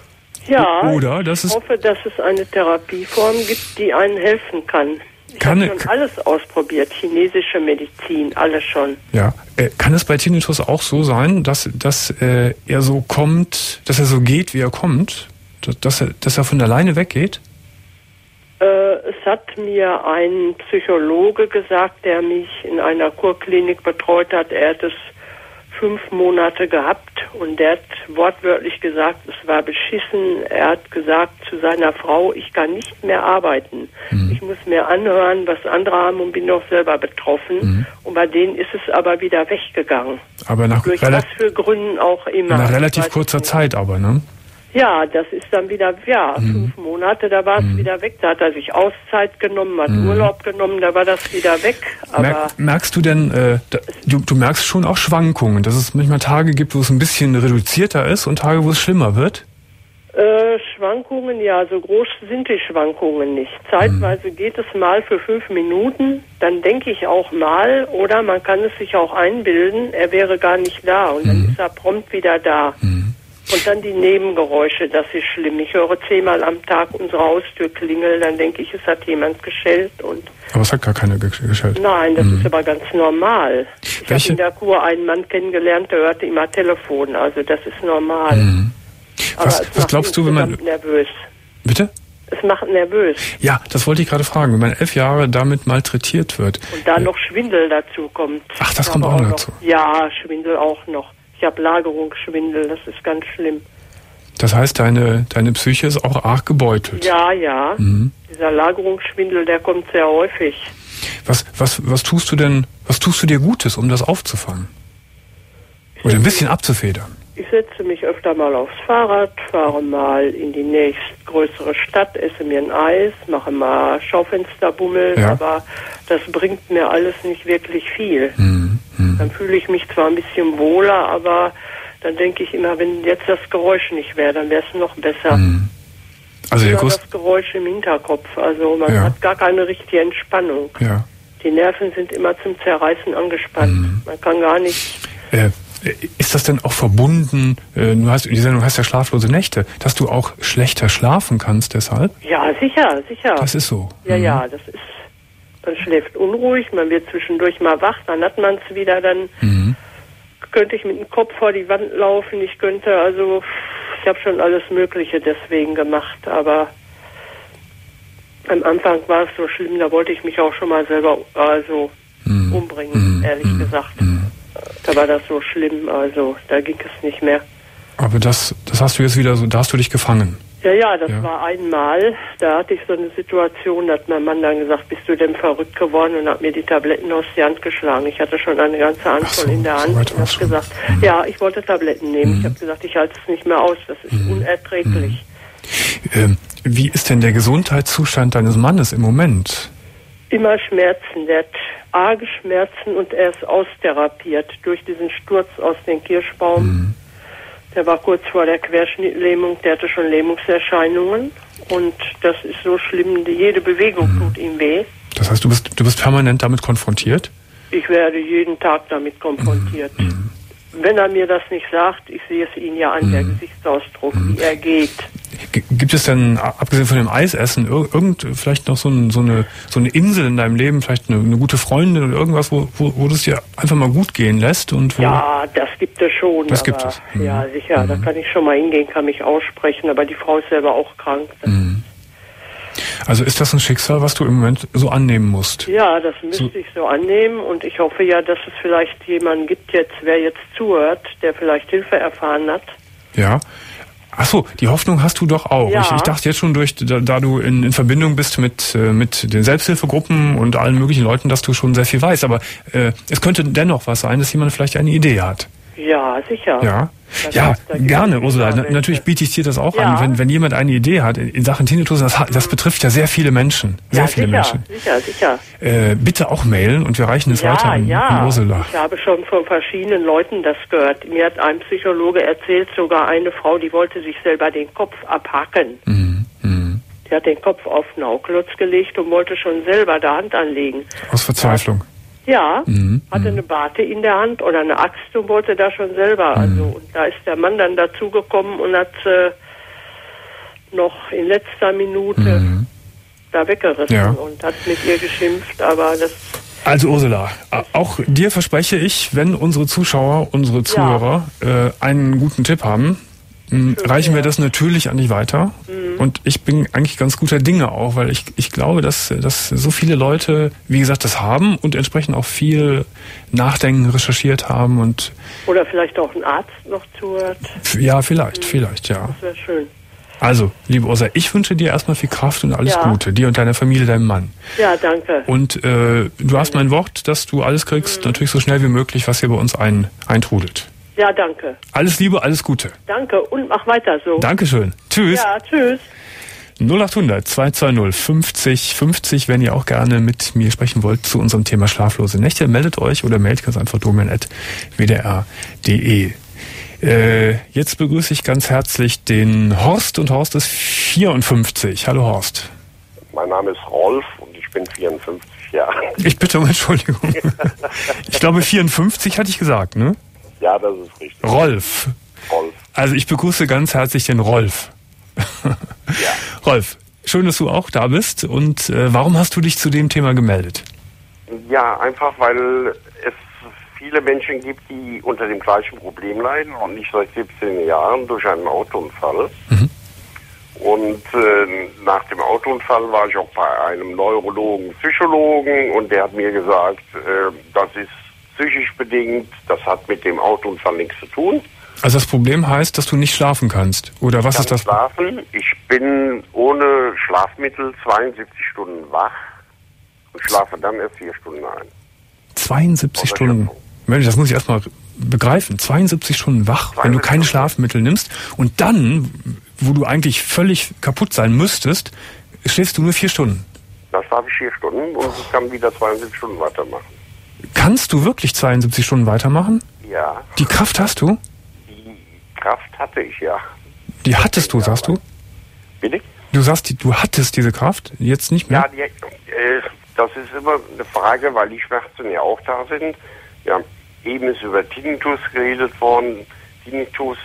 Ja, Oder dass ich es- hoffe, dass es eine Therapieform gibt, die einen helfen kann. Ich Kann- habe schon alles ausprobiert, chinesische Medizin, alles schon. Ja. Äh, kann es bei Tinnitus auch so sein, dass, dass äh, er so kommt, dass er so geht, wie er kommt? Dass, dass, er, dass er von alleine weggeht? Äh, es hat mir ein Psychologe gesagt, der mich in einer Kurklinik betreut hat. Er hat es fünf Monate gehabt und der hat wortwörtlich gesagt, es war beschissen. Er hat gesagt zu seiner Frau, ich kann nicht mehr arbeiten. Mhm. Ich muss mir anhören, was andere haben und bin doch selber betroffen. Mhm. Und bei denen ist es aber wieder weggegangen. Aber nach, Durch was relat für Gründen auch immer. nach Ich relativ weiß kurzer nicht. Zeit aber, ne? Ja, das ist dann wieder, ja, Mhm. fünf Monate, da war es wieder weg. Da hat er sich Auszeit genommen, hat Urlaub genommen, da war das wieder weg. Aber Merk, merkst du denn, äh, da, du, du merkst schon auch Schwankungen, dass es manchmal Tage gibt, wo es ein bisschen reduzierter ist und Tage, wo es schlimmer wird? äh, Schwankungen, ja, so groß sind die Schwankungen nicht. Zeitweise geht es mal für fünf Minuten, dann denke ich auch mal, oder man kann es sich auch einbilden, er wäre gar nicht da und dann ist er prompt wieder da. Und dann die Nebengeräusche, das ist schlimm. Ich höre zehnmal am Tag unsere Haustür klingeln, dann denke ich, es hat jemand geschellt und Aber es hat gar keine ge- geschellt. nein, das ist aber ganz normal. Ich habe Welche- in der Kur einen Mann kennengelernt, der hörte immer Telefon, also das ist normal. Aber Was- es was macht glaubst du, wenn man- insgesamt nervös. Bitte? Es macht nervös. Ja, das wollte ich gerade fragen. Wenn man elf Jahre damit malträtiert wird. Und da noch Schwindel dazu kommt. Ach, das Ich kommt habe auch noch- dazu. Ja, Schwindel auch noch. Ich habe Lagerungsschwindel, das ist ganz schlimm. Das heißt, deine, deine Psyche ist auch arg gebeutelt. Ja, ja. Mhm. Dieser Lagerungsschwindel, der kommt sehr häufig. Was, was, was tust du denn, was tust du dir Gutes, um das aufzufangen? Oder ein bisschen abzufedern? Ich setze mich öfter mal aufs Fahrrad, fahre mal in die nächstgrößere Stadt, esse mir ein Eis, mache mal Schaufensterbummel, Ja. aber das bringt mir alles nicht wirklich viel. Mhm. Mhm. Dann fühle ich mich zwar ein bisschen wohler, aber dann denke ich immer, wenn jetzt das Geräusch nicht wäre, dann wäre es noch besser. Mhm. Also Oder größ- das Geräusch im Hinterkopf. Also man Ja. hat gar keine richtige Entspannung. Ja. Die Nerven sind immer zum Zerreißen angespannt. Mhm. Man kann gar nicht... Äh, ist das denn auch verbunden, äh, du hast, die Sendung heißt ja schlaflose Nächte, dass du auch schlechter schlafen kannst deshalb? Ja, sicher, sicher. Das ist so. Ja, Mhm. ja, das ist... Man schläft unruhig, man wird zwischendurch mal wach, dann hat man es wieder, dann Mhm. könnte ich mit dem Kopf vor die Wand laufen, ich könnte, also ich habe schon alles Mögliche deswegen gemacht, aber am Anfang war es so schlimm, da wollte ich mich auch schon mal selber also Mhm. umbringen, Mhm. ehrlich Mhm. gesagt. Mhm. Da war das so schlimm, also da ging es nicht mehr. Aber das, das hast du jetzt wieder so, da hast du dich gefangen. Ja, ja, das Ja. war einmal, da hatte ich so eine Situation, da hat mein Mann dann gesagt, bist du denn verrückt geworden, und hat mir die Tabletten aus der Hand geschlagen. Ich hatte schon eine ganze Handvoll so, in der so Hand weit und war's habe schon. gesagt, Mhm. ja, ich wollte Tabletten nehmen. Mhm. Ich habe gesagt, ich halte es nicht mehr aus, das ist Mhm. unerträglich. Ähm, wie ist denn der Gesundheitszustand deines Mannes im Moment? Immer Schmerzen, der hat arge Schmerzen und er ist austherapiert durch diesen Sturz aus dem Kirschbaum. Mhm. Der war kurz vor der Querschnittlähmung, der hatte schon Lähmungserscheinungen und das ist so schlimm, die, jede Bewegung Mhm. tut ihm weh. Das heißt, du bist, du bist permanent damit konfrontiert? Ich werde jeden Tag damit konfrontiert. Mhm. Wenn er mir das nicht sagt, ich sehe es ihm ja an, Mhm. der Gesichtsausdruck, wie er geht. G- Gibt es denn, a- abgesehen von dem Eisessen, ir- irgend, vielleicht noch so, ein, so, eine, so eine Insel in deinem Leben, vielleicht eine, eine gute Freundin oder irgendwas, wo, wo, wo du es dir einfach mal gut gehen lässt? Und wo Ja, das gibt es schon. Das aber, gibt es. Mhm. Ja, sicher, da kann ich schon mal hingehen, kann mich aussprechen, aber die Frau ist selber auch krank. Das Mhm. Also ist das ein Schicksal, was du im Moment so annehmen musst? Ja, das müsste So- ich so annehmen und ich hoffe ja, dass es vielleicht jemanden gibt jetzt, wer jetzt zuhört, der vielleicht Hilfe erfahren hat. Ja. Ach so, die Hoffnung hast du doch auch. Ja. Ich, ich dachte jetzt schon, durch, da, da du in, in Verbindung bist mit, äh, mit den Selbsthilfegruppen und allen möglichen Leuten, dass du schon sehr viel weißt. Aber äh, es könnte dennoch was sein, dass jemand vielleicht eine Idee hat. Ja, sicher. Ja, Das ja, ist- da gibt gerne, es Ursula. immer Na, welche. natürlich biete ich dir das auch Ja. an, wenn, wenn jemand eine Idee hat in, in Sachen Tinnitus. Das, hat- das betrifft ja sehr viele Menschen. Sehr Ja, viele sicher, Menschen. sicher, sicher. Äh, bitte auch mailen und wir reichen es Ja, weiter an, ja. an Ursula. Ich habe schon von verschiedenen Leuten das gehört. Mir hat ein Psychologe erzählt, sogar eine Frau, die wollte sich selber den Kopf abhacken. Mhm. Mhm. Die hat den Kopf auf den Auklotz gelegt und wollte schon selber da Hand anlegen. Aus Verzweiflung. Ja, Mhm, hatte eine Barte in der Hand oder eine Axt und wollte da schon selber. Also und da ist der Mann dann dazugekommen und hat äh, noch in letzter Minute Mhm. da weggerissen Ja. und hat mit ihr geschimpft. Aber das Also Ursula, a- auch dir verspreche ich, wenn unsere Zuschauer, unsere Zuhörer äh, einen guten Tipp haben, mh, reichen wir das natürlich an dich weiter. Und ich bin eigentlich ganz guter Dinge auch, weil ich, ich glaube, dass, dass so viele Leute, wie gesagt, das haben und entsprechend auch viel nachdenken, recherchiert haben und oder vielleicht auch ein Arzt noch zuhört. f- ja, vielleicht, vielleicht, ja. Das wäre schön. Also, liebe Ursula, ich wünsche dir erstmal viel Kraft und alles Ja. Gute, dir und deiner Familie, deinem Mann. Ja, danke. Und äh, du hast mein Wort, dass du alles kriegst, natürlich so schnell wie möglich, was hier bei uns ein, eintrudelt. Ja, danke. Alles Liebe, alles Gute. Danke und mach weiter so. Dankeschön. Tschüss. Ja, tschüss. null acht hundert zwei zwei null fünfzig fünfzig, wenn ihr auch gerne mit mir sprechen wollt zu unserem Thema schlaflose Nächte, meldet euch oder meldet ganz einfach domian at w d r punkt d e. Äh, jetzt begrüße ich ganz herzlich den Horst und Horst ist vierundfünfzig. Hallo Horst. Mein Name ist Rolf und ich bin vierundfünfzig Jahre. Ich bitte um Entschuldigung. Ich glaube vierundfünfzig hatte ich gesagt, ne? Ja, das ist richtig. Rolf. Rolf. Also ich begrüße ganz herzlich den Rolf. Ja. Rolf, schön, dass du auch da bist. Und äh, warum hast du dich zu dem Thema gemeldet? Ja, einfach weil es viele Menschen gibt, die unter dem gleichen Problem leiden und ich seit siebzehn Jahren durch einen Autounfall. Mhm. Und äh, nach dem Autounfall war ich auch bei einem Neurologen, Psychologen und der hat mir gesagt, äh, das ist psychisch bedingt, das hat mit dem Autounfall nichts zu tun. Also das Problem heißt, dass du nicht schlafen kannst. Oder was Ich ist kann das? schlafen. Ich bin ohne Schlafmittel zweiundsiebzig Stunden wach und schlafe dann erst vier Stunden ein. zweiundsiebzig Oder Stunden. Schöpfung. Mensch, das muss ich erstmal begreifen. zweiundsiebzig Stunden wach, wenn du keine zweiundsiebzig Schlafmittel nimmst. Und dann, wo du eigentlich völlig kaputt sein müsstest, schläfst du nur vier Stunden. Dann schlafe ich vier Stunden und ich kann wieder zweiundsiebzig Stunden weitermachen. Kannst du wirklich zweiundsiebzig Stunden weitermachen? Ja, Die Kraft hast du? die Kraft hatte ich ja. Die hattest du, sagst du? Bitte? Du sagst, du hattest diese Kraft, jetzt nicht mehr? Ja, die, äh, das ist immer eine Frage, weil die Schmerzen ja auch da sind. Ja, eben ist über Tinnitus geredet worden. Tinnitus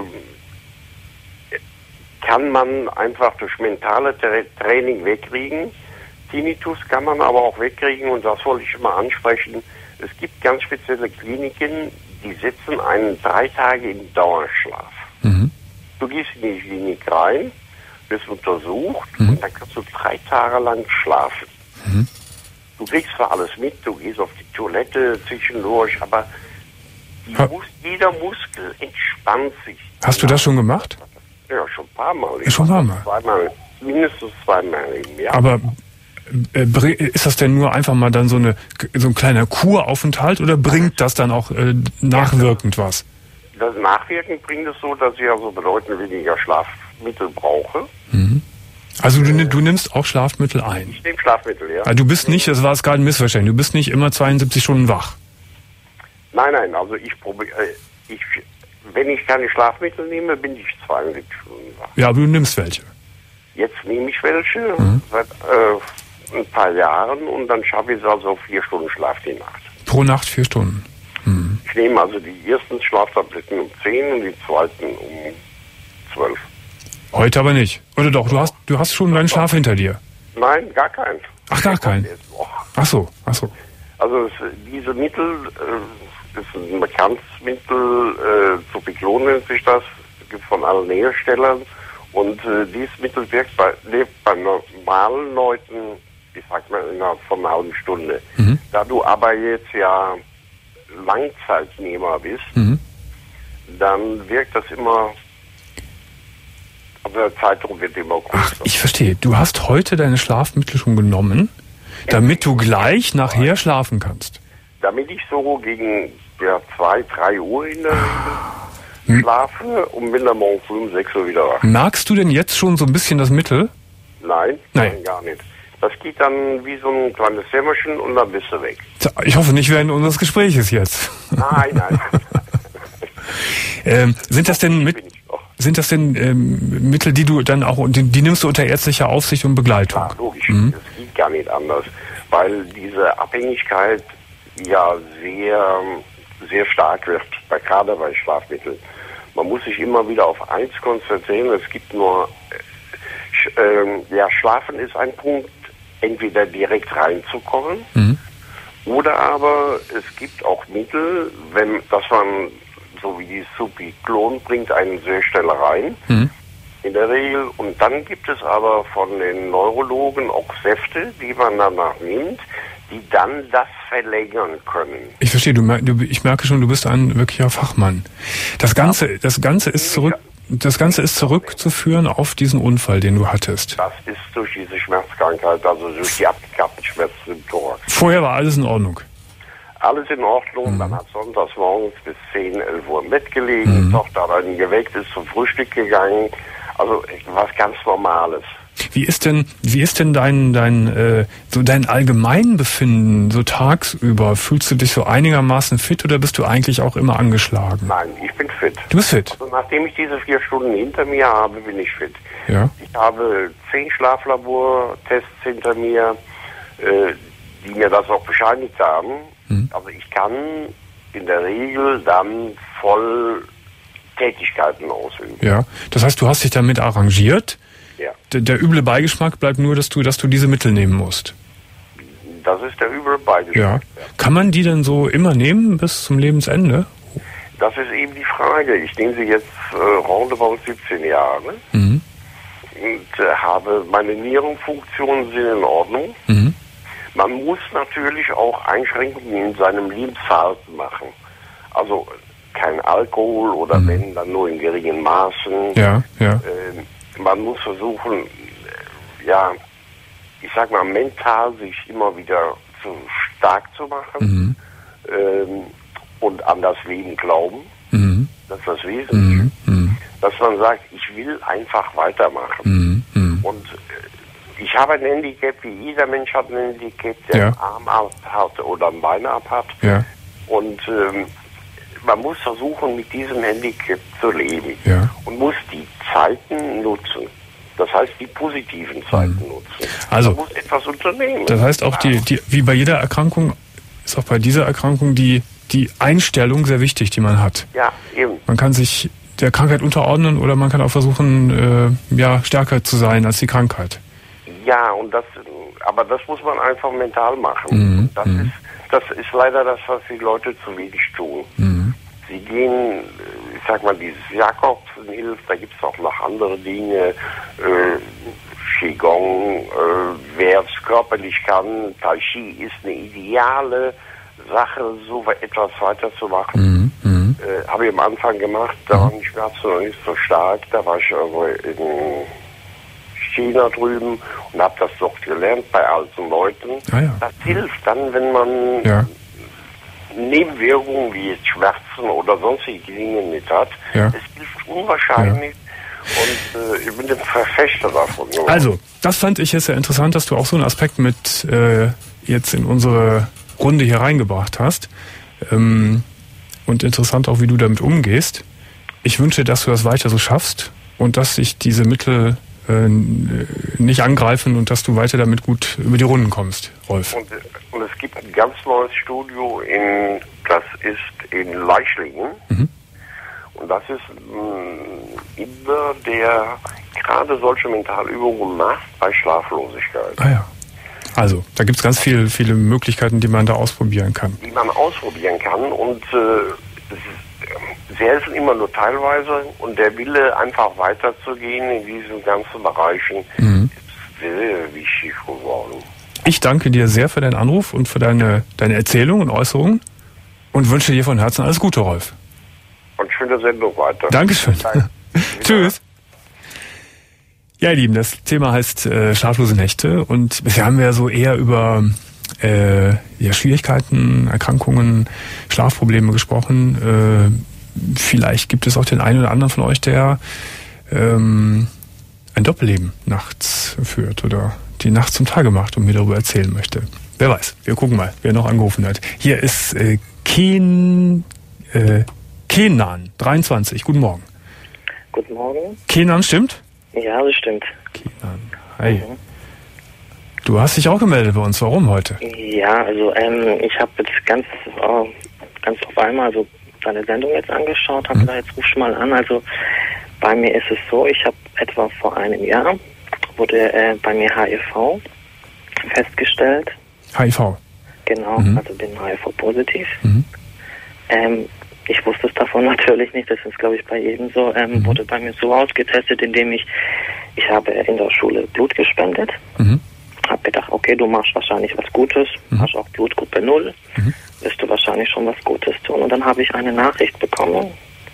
äh, kann man einfach durch mentale Tra- Training wegkriegen. Tinnitus kann man aber auch wegkriegen, und das wollte ich immer ansprechen. Es gibt ganz spezielle Kliniken, die setzen einen drei Tage in Dauerschlaf. Mhm. Du gehst in die Klinik rein, wirst untersucht, mhm. und dann kannst du drei Tage lang schlafen. Mhm. Du kriegst zwar alles mit, du gehst auf die Toilette zwischendurch, aber die Mus- jeder Muskel entspannt sich. Hast du das schon gemacht? Ja, schon ein paar Mal. Ja, schon ein paar Mal? Zweimal, mindestens zweimal im Jahr. Aber äh, ist das denn nur einfach mal dann so, eine, so ein kleiner Kuraufenthalt, oder bringt das dann auch äh, nachwirkend was? Das Nachwirkend bringt es so, dass ich also bedeutend weniger Schlafmittel brauche. Mhm. Also du, du nimmst auch Schlafmittel ein? Ich nehme Schlafmittel, ja. Also du bist nicht, das war es gerade ein Missverständnis, du bist nicht immer zweiundsiebzig Stunden wach? Nein, nein, also ich probiere, äh, ich, wenn ich keine Schlafmittel nehme, bin ich zweiundsiebzig Stunden wach. Ja, aber du nimmst welche? Jetzt nehme ich welche, mhm. seit äh, ein paar Jahren, und dann schaffe ich es also auf vier Stunden Schlaf die Nacht. Pro Nacht vier Stunden? Mhm. Ich nehme also die ersten Schlaftabletten um zehn und die zweiten um zwölf. Heute aber nicht. Oder doch, du hast du hast schon deinen Schlaf hinter dir? Nein, gar keinen. Ach, gar keinen? Ach so, ach so. Also es, diese Mittel, äh, ist ein bekanntes Mittel, äh, Zopiclon nennt sich das, gibt von allen Herstellern, und äh, dieses Mittel wirkt bei, lebt bei normalen Leuten, ich sag mal, innerhalb von einer halben Stunde. Mhm. Da du aber jetzt ja Langzeitnehmer bist, mhm. dann wirkt das immer, also der Zeitraum wird immer größer. Ach, ich verstehe. Du hast heute deine Schlafmittel schon genommen, damit du gleich nachher schlafen kannst. Damit ich so gegen ja, zwei, drei Uhr in der Regel schlafe und bin dann morgen früh um sechs Uhr wieder wach. Merkst du denn jetzt schon so ein bisschen das Mittel? Nein, nein, nein, gar nicht. Das geht dann wie so ein kleines Sämmerchen und dann bist du weg. Ich hoffe nicht während unseres Gespräches jetzt. Nein, nein. ähm, sind das denn mit, sind das denn ähm, Mittel, die du dann auch, die, die nimmst du unter ärztlicher Aufsicht und Begleitung? Ja, logisch. Mhm. Das geht gar nicht anders, weil diese Abhängigkeit ja sehr, sehr stark wird, bei, gerade bei Schlafmitteln. Man muss sich immer wieder auf eins konzentrieren. Es gibt nur, äh, ja, Schlafen ist ein Punkt, entweder direkt reinzukommen, mhm. oder aber es gibt auch Mittel, wenn, dass man, so wie die Zopiclon, bringt einen sehr schnell rein, mhm. in der Regel. Und dann gibt es aber von den Neurologen auch Säfte, die man danach nimmt, die dann das verlängern können. Ich verstehe, du, du ich merke schon, du bist ein wirklicher Fachmann. Das Ganze, ja. das Ganze ist zurück, das Ganze ist zurückzuführen auf diesen Unfall, den du hattest. Das ist durch diese Schmerzkrankheit, also durch die abgekappten Schmerzsymptome. Vorher war alles in Ordnung? Alles in Ordnung. Mhm. Man hat sonntags morgens bis zehn, elf Uhr im Bett gelegen. Mhm. Die Tochter hat dann geweckt, ist zum Frühstück gegangen. Also was ganz Normales. Wie ist denn, wie ist denn dein, dein, äh, so dein Allgemeinbefinden so tagsüber? Fühlst du dich so einigermaßen fit, oder bist du eigentlich auch immer angeschlagen? Nein, ich bin fit. Du bist fit? Also nachdem ich diese vier Stunden hinter mir habe, bin ich fit. Ja. Ich habe zehn Schlaflabortests hinter mir, äh, die mir das auch bescheinigt haben. Mhm. Also ich kann in der Regel dann voll Tätigkeiten ausüben. Ja, das heißt, du hast dich damit arrangiert. Ja. Der, der üble Beigeschmack bleibt nur, dass du, dass du diese Mittel nehmen musst. Das ist der üble Beigeschmack. Ja. Ja. Kann man die denn so immer nehmen bis zum Lebensende? Das ist eben die Frage. Ich nehme sie jetzt äh, roundabout siebzehn Jahre mhm. und äh, habe meine Nierenfunktionen sind in Ordnung. Mhm. Man muss natürlich auch Einschränkungen in seinem Lebensverhalten machen. Also kein Alkohol oder mhm. wenn, dann nur in geringen Maßen. Ja, ja. Äh, man muss versuchen, ja, ich sag mal, mental sich immer wieder zu stark zu machen mhm. ähm, und an das Leben glauben. Mhm. Das ist das Wesentliche. Mhm. Dass man sagt, ich will einfach weitermachen. Mhm. Und äh, ich habe ein Handicap, wie jeder Mensch hat ein Handicap, der ja. einen Arm ab hat oder ein Bein ab hat. Ja. Und ähm, man muss versuchen, mit diesem Handicap zu leben. Ja. Und muss die Zeiten nutzen. Das heißt, die positiven Zeiten mhm. nutzen. Also, man muss etwas unternehmen. Das heißt auch, die, die, wie bei jeder Erkrankung, ist auch bei dieser Erkrankung die, die Einstellung sehr wichtig, die man hat. Ja, eben. Man kann sich der Krankheit unterordnen oder man kann auch versuchen, äh, ja, stärker zu sein als die Krankheit. Ja, und das, aber das muss man einfach mental machen. Mhm. Das mhm. ist, das ist leider das, was die Leute zu wenig tun. Mhm. Sie gehen, ich sag mal, dieses Jakobsen hilft, da gibt es auch noch andere Dinge, äh, Qigong, äh, wer es körperlich kann, Tai Chi ist eine ideale Sache, so etwas weiterzumachen. Mhm. Mhm. Äh, habe ich am Anfang gemacht, da waren die Schmerzen noch nicht so stark, da war ich also in China drüben und habe das dort gelernt bei alten Leuten. Ah, ja. Das hilft dann, wenn man ja. Nebenwirkungen wie jetzt Schmerzen oder sonstige Dinge mit hat. Ja. Es hilft unwahrscheinlich ja. und äh, ich bin ein Verfechter davon. Oder? Also, das fand ich jetzt sehr interessant, dass du auch so einen Aspekt mit äh, jetzt in unsere Runde hier reingebracht hast. Ähm, und interessant auch, wie du damit umgehst. Ich wünsche, dass du das weiter so schaffst und dass sich diese Mittel äh, nicht angreifen und dass du weiter damit gut über die Runden kommst, Rolf. Und, und es gibt ein ganz neues Studio, in, das ist in Leichlingen. Mhm. Und das ist mh, immer der gerade solche Mentalübungen macht bei Schlaflosigkeit. Ah ja. Also, da gibt es ganz viel, viele Möglichkeiten, die man da ausprobieren kann. Die man ausprobieren kann und äh, sie helfen immer nur teilweise und der Wille, einfach weiterzugehen in diesen ganzen Bereichen, mhm. ist sehr wichtig geworden. Ich danke dir sehr für deinen Anruf und für deine, deine Erzählung und Äußerungen und wünsche dir von Herzen alles Gute, Rolf. Und schöne Sendung weiter. Dankeschön. Tschüss. Ja, ihr Lieben, das Thema heißt äh, schlaflose Nächte und bisher haben wir ja so eher über äh, ja, Schwierigkeiten, Erkrankungen, Schlafprobleme gesprochen. Äh, vielleicht gibt es auch den einen oder anderen von euch, der ähm, ein Doppelleben nachts führt oder die Nacht zum Tage macht und mir darüber erzählen möchte. Wer weiß, wir gucken mal, wer noch angerufen hat. Hier ist äh, Ken, äh, Kenan, dreiundzwanzig. Guten Morgen. Guten Morgen. Kenan, stimmt? Ja, das stimmt. Kenan. Hi. Mhm. Du hast dich auch gemeldet bei uns. Warum heute? Ja, also ähm, ich habe jetzt ganz, äh, ganz auf einmal so deine Sendung jetzt angeschaut, habe mhm. gedacht, jetzt ruf ich mal an. Also bei mir ist es so, ich habe etwa vor einem Jahr, wurde äh, bei mir H I V festgestellt. H I V? Genau, mhm. also bin H I V-positiv. Mhm. Ähm, ich wusste es davon natürlich nicht, das ist, glaube ich, bei jedem so. Ähm, mhm. Wurde bei mir so ausgetestet, indem ich, ich habe in der Schule Blut gespendet. Mhm. Habe gedacht, okay, du machst wahrscheinlich was Gutes, mhm. hast auch Blutgruppe null, mhm. wirst du wahrscheinlich schon was Gutes tun. Und dann habe ich eine Nachricht bekommen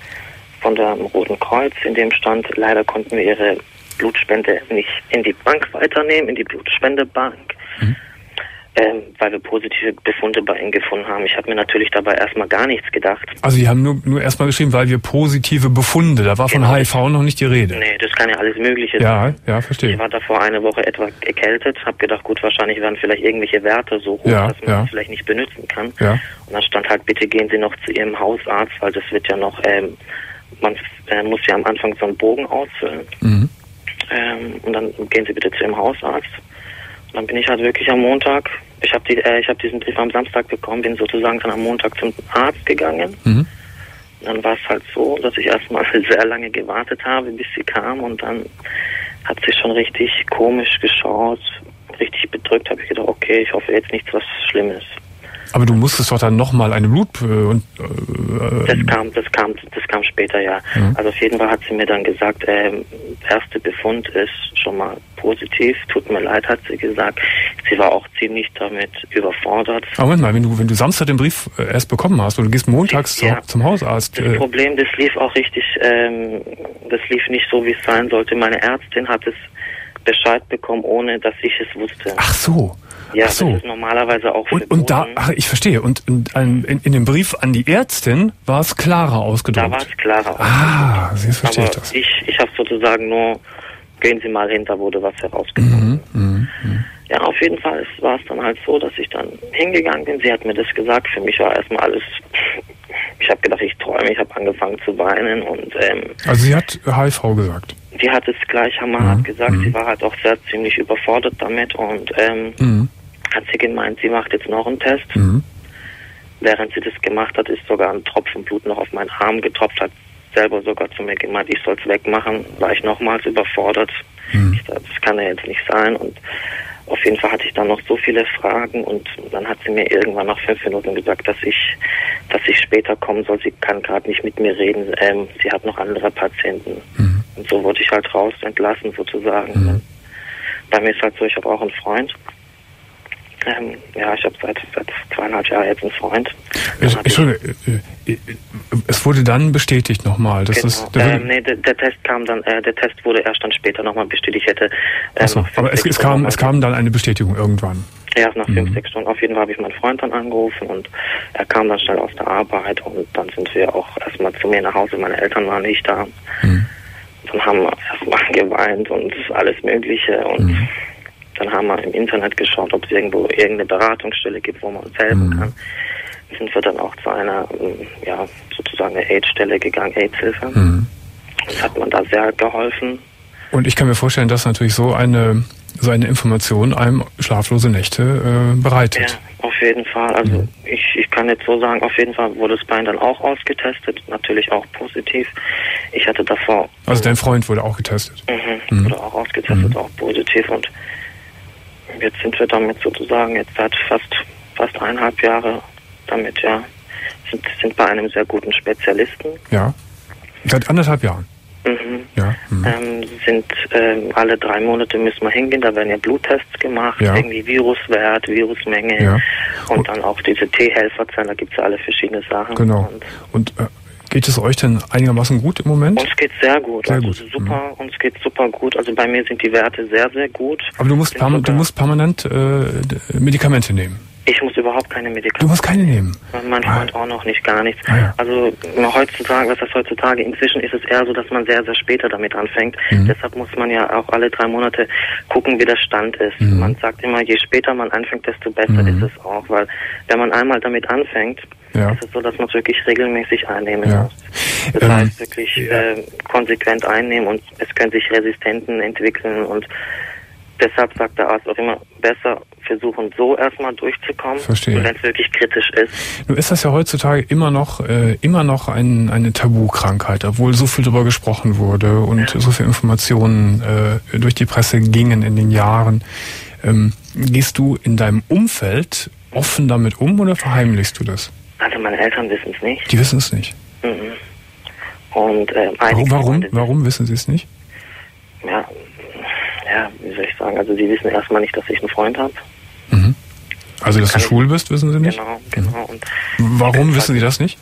von dem Roten Kreuz, in dem stand, leider konnten wir ihre Blutspende nicht in die Bank weiternehmen, in die Blutspendebank. Mhm. Ähm, weil wir positive Befunde bei ihnen gefunden haben. Ich habe mir natürlich dabei erstmal gar nichts gedacht. Also die haben nur, nur erstmal geschrieben, weil wir positive Befunde, da war von genau. H I V noch nicht die Rede. Nee, das kann ja alles Mögliche ja, sein. Ja, verstehe. Ich war davor eine Woche etwa erkältet, habe gedacht, gut, wahrscheinlich werden vielleicht irgendwelche Werte so hoch, ja, dass man ja. das vielleicht nicht benutzen kann. Ja. Und dann stand halt, bitte gehen Sie noch zu Ihrem Hausarzt, weil das wird ja noch, ähm, man äh, muss ja am Anfang so einen Bogen ausfüllen. Mhm. Ähm, und dann gehen Sie bitte zu Ihrem Hausarzt. Und dann bin ich halt wirklich am Montag, ich habe die, äh, ich habe diesen Brief am Samstag bekommen, bin sozusagen dann am Montag zum Arzt gegangen. Mhm. Und dann war es halt so, dass ich erstmal sehr lange gewartet habe, bis sie kam und dann hat sie schon richtig komisch geschaut, richtig bedrückt, habe ich gedacht, okay, ich hoffe jetzt nichts was Schlimmes. Aber du musstest doch dann nochmal eine Blut... Äh, und, äh, das kam, das kam, das kam später, ja. Mhm. Also auf jeden Fall hat sie mir dann gesagt, ähm, erste Befund ist schon mal positiv. Tut mir leid, hat sie gesagt. Sie war auch ziemlich damit überfordert. Aber Moment mal, wenn du, wenn du Samstag den Brief erst bekommen hast und du gehst montags ja. zum, zum Hausarzt... Das äh, Problem, das lief auch richtig, ähm, das lief nicht so, wie es sein sollte. Meine Ärztin hat es Bescheid bekommen, ohne dass ich es wusste. Ach so. Ja, Ach so. Das ist normalerweise auch und, und da, ach, ich verstehe. Und in, in, in dem Brief an die Ärztin war es klarer ausgedrückt. Da war es klarer ausgedrückt. Ah, jetzt verstehe Aber ich das. Ich, ich habe sozusagen nur, gehen Sie mal hin, da wurde was herausgefunden. Mhm, mh, mh. Ja, auf jeden Fall war es dann halt so, dass ich dann hingegangen bin. Sie hat mir das gesagt. Für mich war erstmal alles, ich habe gedacht, ich träume. Ich habe angefangen zu weinen und... Ähm, also sie hat H I V gesagt? sie hat es gleich am Mann mhm. gesagt, mhm. sie war halt auch sehr ziemlich überfordert damit und ähm, mhm. hat sie gemeint, sie macht jetzt noch einen Test. Mhm. Während sie das gemacht hat, ist sogar ein Tropfen Blut noch auf meinen Arm getropft, hat selber sogar zu mir gemeint, ich soll es wegmachen, war ich nochmals überfordert. Mhm. Ich dachte, das kann ja jetzt nicht sein und auf jeden Fall hatte ich dann noch so viele Fragen und dann hat sie mir irgendwann nach fünf Minuten gesagt, dass ich, dass ich später kommen soll. Sie kann gerade nicht mit mir reden. Ähm, sie hat noch andere Patienten. Mhm. Und so wurde ich halt raus entlassen sozusagen. Mhm. Bei mir ist halt so, ich habe auch einen Freund. Ähm, ja, ich habe seit, seit zweieinhalb Jahren jetzt einen Freund. Ich, Entschuldigung, ich, es wurde dann bestätigt nochmal. Genau. Ist, der, ähm, nee, der, der Test kam dann, äh, der Test wurde erst dann später nochmal bestätigt. Ich hätte. Äh, so, aber es, es kam, es kam dann eine Bestätigung irgendwann. Erst nach mhm. fünf, sechs Stunden. Auf jeden Fall habe ich meinen Freund dann angerufen und er kam dann schnell aus der Arbeit und dann sind wir auch erstmal zu mir nach Hause. Meine Eltern waren nicht da. Mhm. Dann haben wir erstmal geweint und alles Mögliche und mhm. dann haben wir im Internet geschaut, ob es irgendwo irgendeine Beratungsstelle gibt, wo man uns helfen mhm. kann. Sind wir dann auch zu einer, ja, sozusagen eine AIDS-Stelle gegangen, AIDS-Hilfe. Mhm. Das hat man da sehr geholfen. Und ich kann mir vorstellen, dass natürlich so eine, so eine Information einem schlaflose Nächte äh, bereitet. Ja, auf jeden Fall. Also mhm. ich, ich kann jetzt so sagen, auf jeden Fall wurde das Bein dann auch ausgetestet, natürlich auch positiv. Ich hatte davor... Also dein Freund wurde auch getestet? Mhm, mhm. Wurde auch ausgetestet, mhm. auch positiv und jetzt sind wir damit sozusagen jetzt seit fast fast eineinhalb Jahre damit, ja, sind, sind bei einem sehr guten Spezialisten. Ja, seit anderthalb Jahren? Mhm. Ja. Mhm. Ähm, sind ähm, alle drei Monate müssen wir hingehen, da werden ja Bluttests gemacht, ja. irgendwie Viruswert, Virusmenge ja. und, und dann auch diese T-Helferzellen, da gibt es ja alle verschiedene Sachen. Genau. Und, und äh, geht es euch denn einigermaßen gut im Moment? Uns geht sehr gut, sehr also gut. super, mhm. uns geht super gut. Also bei mir sind die Werte sehr, sehr gut. Aber du musst, perma- du musst permanent äh, Medikamente nehmen. Ich muss überhaupt keine Medikamente. Du musst keine nehmen? Mein Freund ah. auch noch nicht, gar nichts. Ah, ja. Also heutzutage, was heißt heutzutage, inzwischen ist es eher so, dass man sehr, sehr später damit anfängt. Mhm. Deshalb muss man ja auch alle drei Monate gucken, wie der Stand ist. Mhm. Man sagt immer, je später man anfängt, desto besser mhm. ist es auch. Weil wenn man einmal damit anfängt, ja. ist es so, dass man es wirklich regelmäßig einnehmen ja. muss. Das ähm, heißt wirklich ja. äh, konsequent einnehmen und es können sich Resistenten entwickeln und deshalb sagt der Arzt auch immer, besser versuchen, so erstmal durchzukommen, wenn es wirklich kritisch ist. Nun ist das ja heutzutage immer noch äh, immer noch ein, eine Tabukrankheit, obwohl so viel darüber gesprochen wurde und ja. so viele Informationen äh, durch die Presse gingen in den Jahren. Ähm, gehst du in deinem Umfeld offen damit um oder verheimlichst du das? Also meine Eltern wissen es nicht. Die wissen es nicht? Mhm. Und äh, Warum, warum, warum wissen sie es nicht? Ja, ja, wie soll ich sagen, also sie wissen erstmal nicht, dass ich einen Freund habe. Mhm. Also, dass du schwul bist, wissen sie nicht? Genau, genau. Und warum wissen sie das nicht?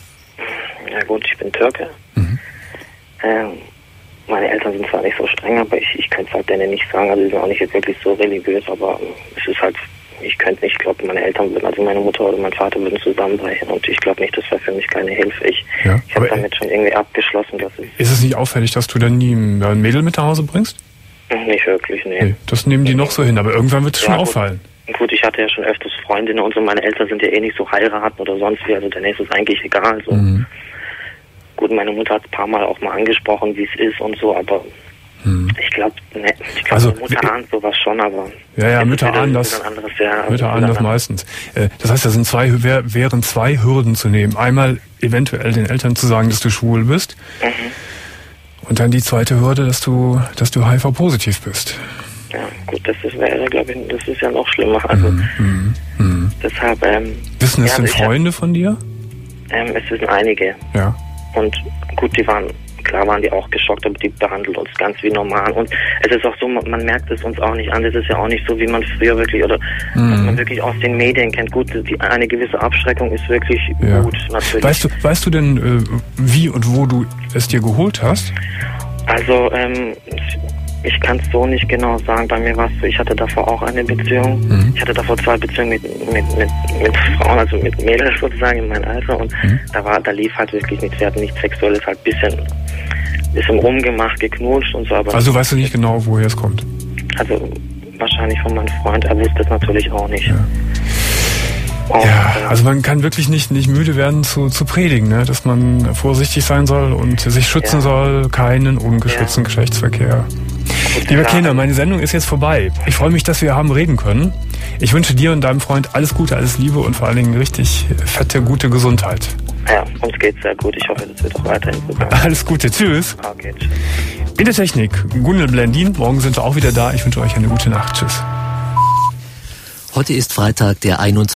Ja gut, ich bin Türke. Mhm. Ähm, meine Eltern sind zwar nicht so streng, aber ich, ich könnte es halt denen nicht sagen, also sie sind auch nicht jetzt wirklich so religiös, aber es ist halt, ich könnte nicht, ich glaube, meine Eltern würden, also meine Mutter oder mein Vater würden zusammenbrechen und ich glaube nicht, das wäre für mich keine Hilfe. Ich, ja, ich habe damit schon irgendwie abgeschlossen, dass ich... Ist es nicht auffällig, dass du dann nie ein Mädel mit nach Hause bringst? Nicht wirklich, nee. nee. Das nehmen die noch so hin, aber irgendwann wird es ja, schon gut, auffallen. Gut, ich hatte ja schon öfters Freundinnen und so, meine Eltern sind ja eh nicht so heiraten oder sonst wie, also denen ist es eigentlich egal. So. Mhm. Gut, meine Mutter hat ein paar Mal auch mal angesprochen, wie es ist und so, aber mhm. ich glaube, ne, ich glaube, also, Mutter ahnt sowas schon, aber... Ja, ja, Mütter ahnen das, anderes, ja, Mütter ahnen das meistens. Das heißt, da sind zwei, wären zwei Hürden zu nehmen. Einmal eventuell den Eltern zu sagen, dass du schwul bist. Mhm. Und dann die zweite Hürde, dass du, dass du H I V-positiv bist. Ja, gut, das ist, wäre, glaube ich, das ist ja noch schlimmer. Also, mm, mm, mm. deshalb, ähm, Wissen es ja, denn also Freunde hab, von dir? Ähm, es wissen einige. Ja. Und gut, die waren, klar waren die auch geschockt, aber die behandeln uns ganz wie normal. Und es ist auch so, man, man merkt es uns auch nicht an. Es ist ja auch nicht so, wie man früher wirklich, oder mm. was man wirklich aus den Medien kennt. Gut, die, eine gewisse Abschreckung ist wirklich ja. gut, natürlich. Weißt du, weißt du denn, wie und wo du es dir geholt hast? Also, ähm, ich kann es so nicht genau sagen. Bei mir war es so, ich hatte davor auch eine Beziehung. Mhm. Ich hatte davor zwei Beziehungen mit, mit, mit, mit Frauen, also mit Mädels sozusagen in meinem Alter. Und mhm. da war, da lief halt wirklich nichts. Wir hatten nichts Sexuelles, halt ein bisschen, bisschen rumgemacht, geknutscht und so. Aber also weißt du nicht genau, woher es kommt? Also wahrscheinlich von meinem Freund. Er wusste es natürlich auch nicht. Ja. Und, ja, also man kann wirklich nicht, nicht müde werden zu, zu predigen, ne? Dass man vorsichtig sein soll und sich schützen ja. soll, keinen ungeschützten ja. Geschlechtsverkehr. Lieber Kena, meine Sendung ist jetzt vorbei. Ich freue mich, dass wir haben reden können. Ich wünsche dir und deinem Freund alles Gute, alles Liebe und vor allen Dingen richtig fette, gute Gesundheit. Ja, uns geht's sehr gut. Ich hoffe, das wird auch weiterhin so sein. Alles Gute. Tschüss. Okay, tschüss. In der Technik, Gundel Blendin. Morgen sind wir auch wieder da. Ich wünsche euch eine gute Nacht. Tschüss. Heute ist Freitag, der einundzwanzigste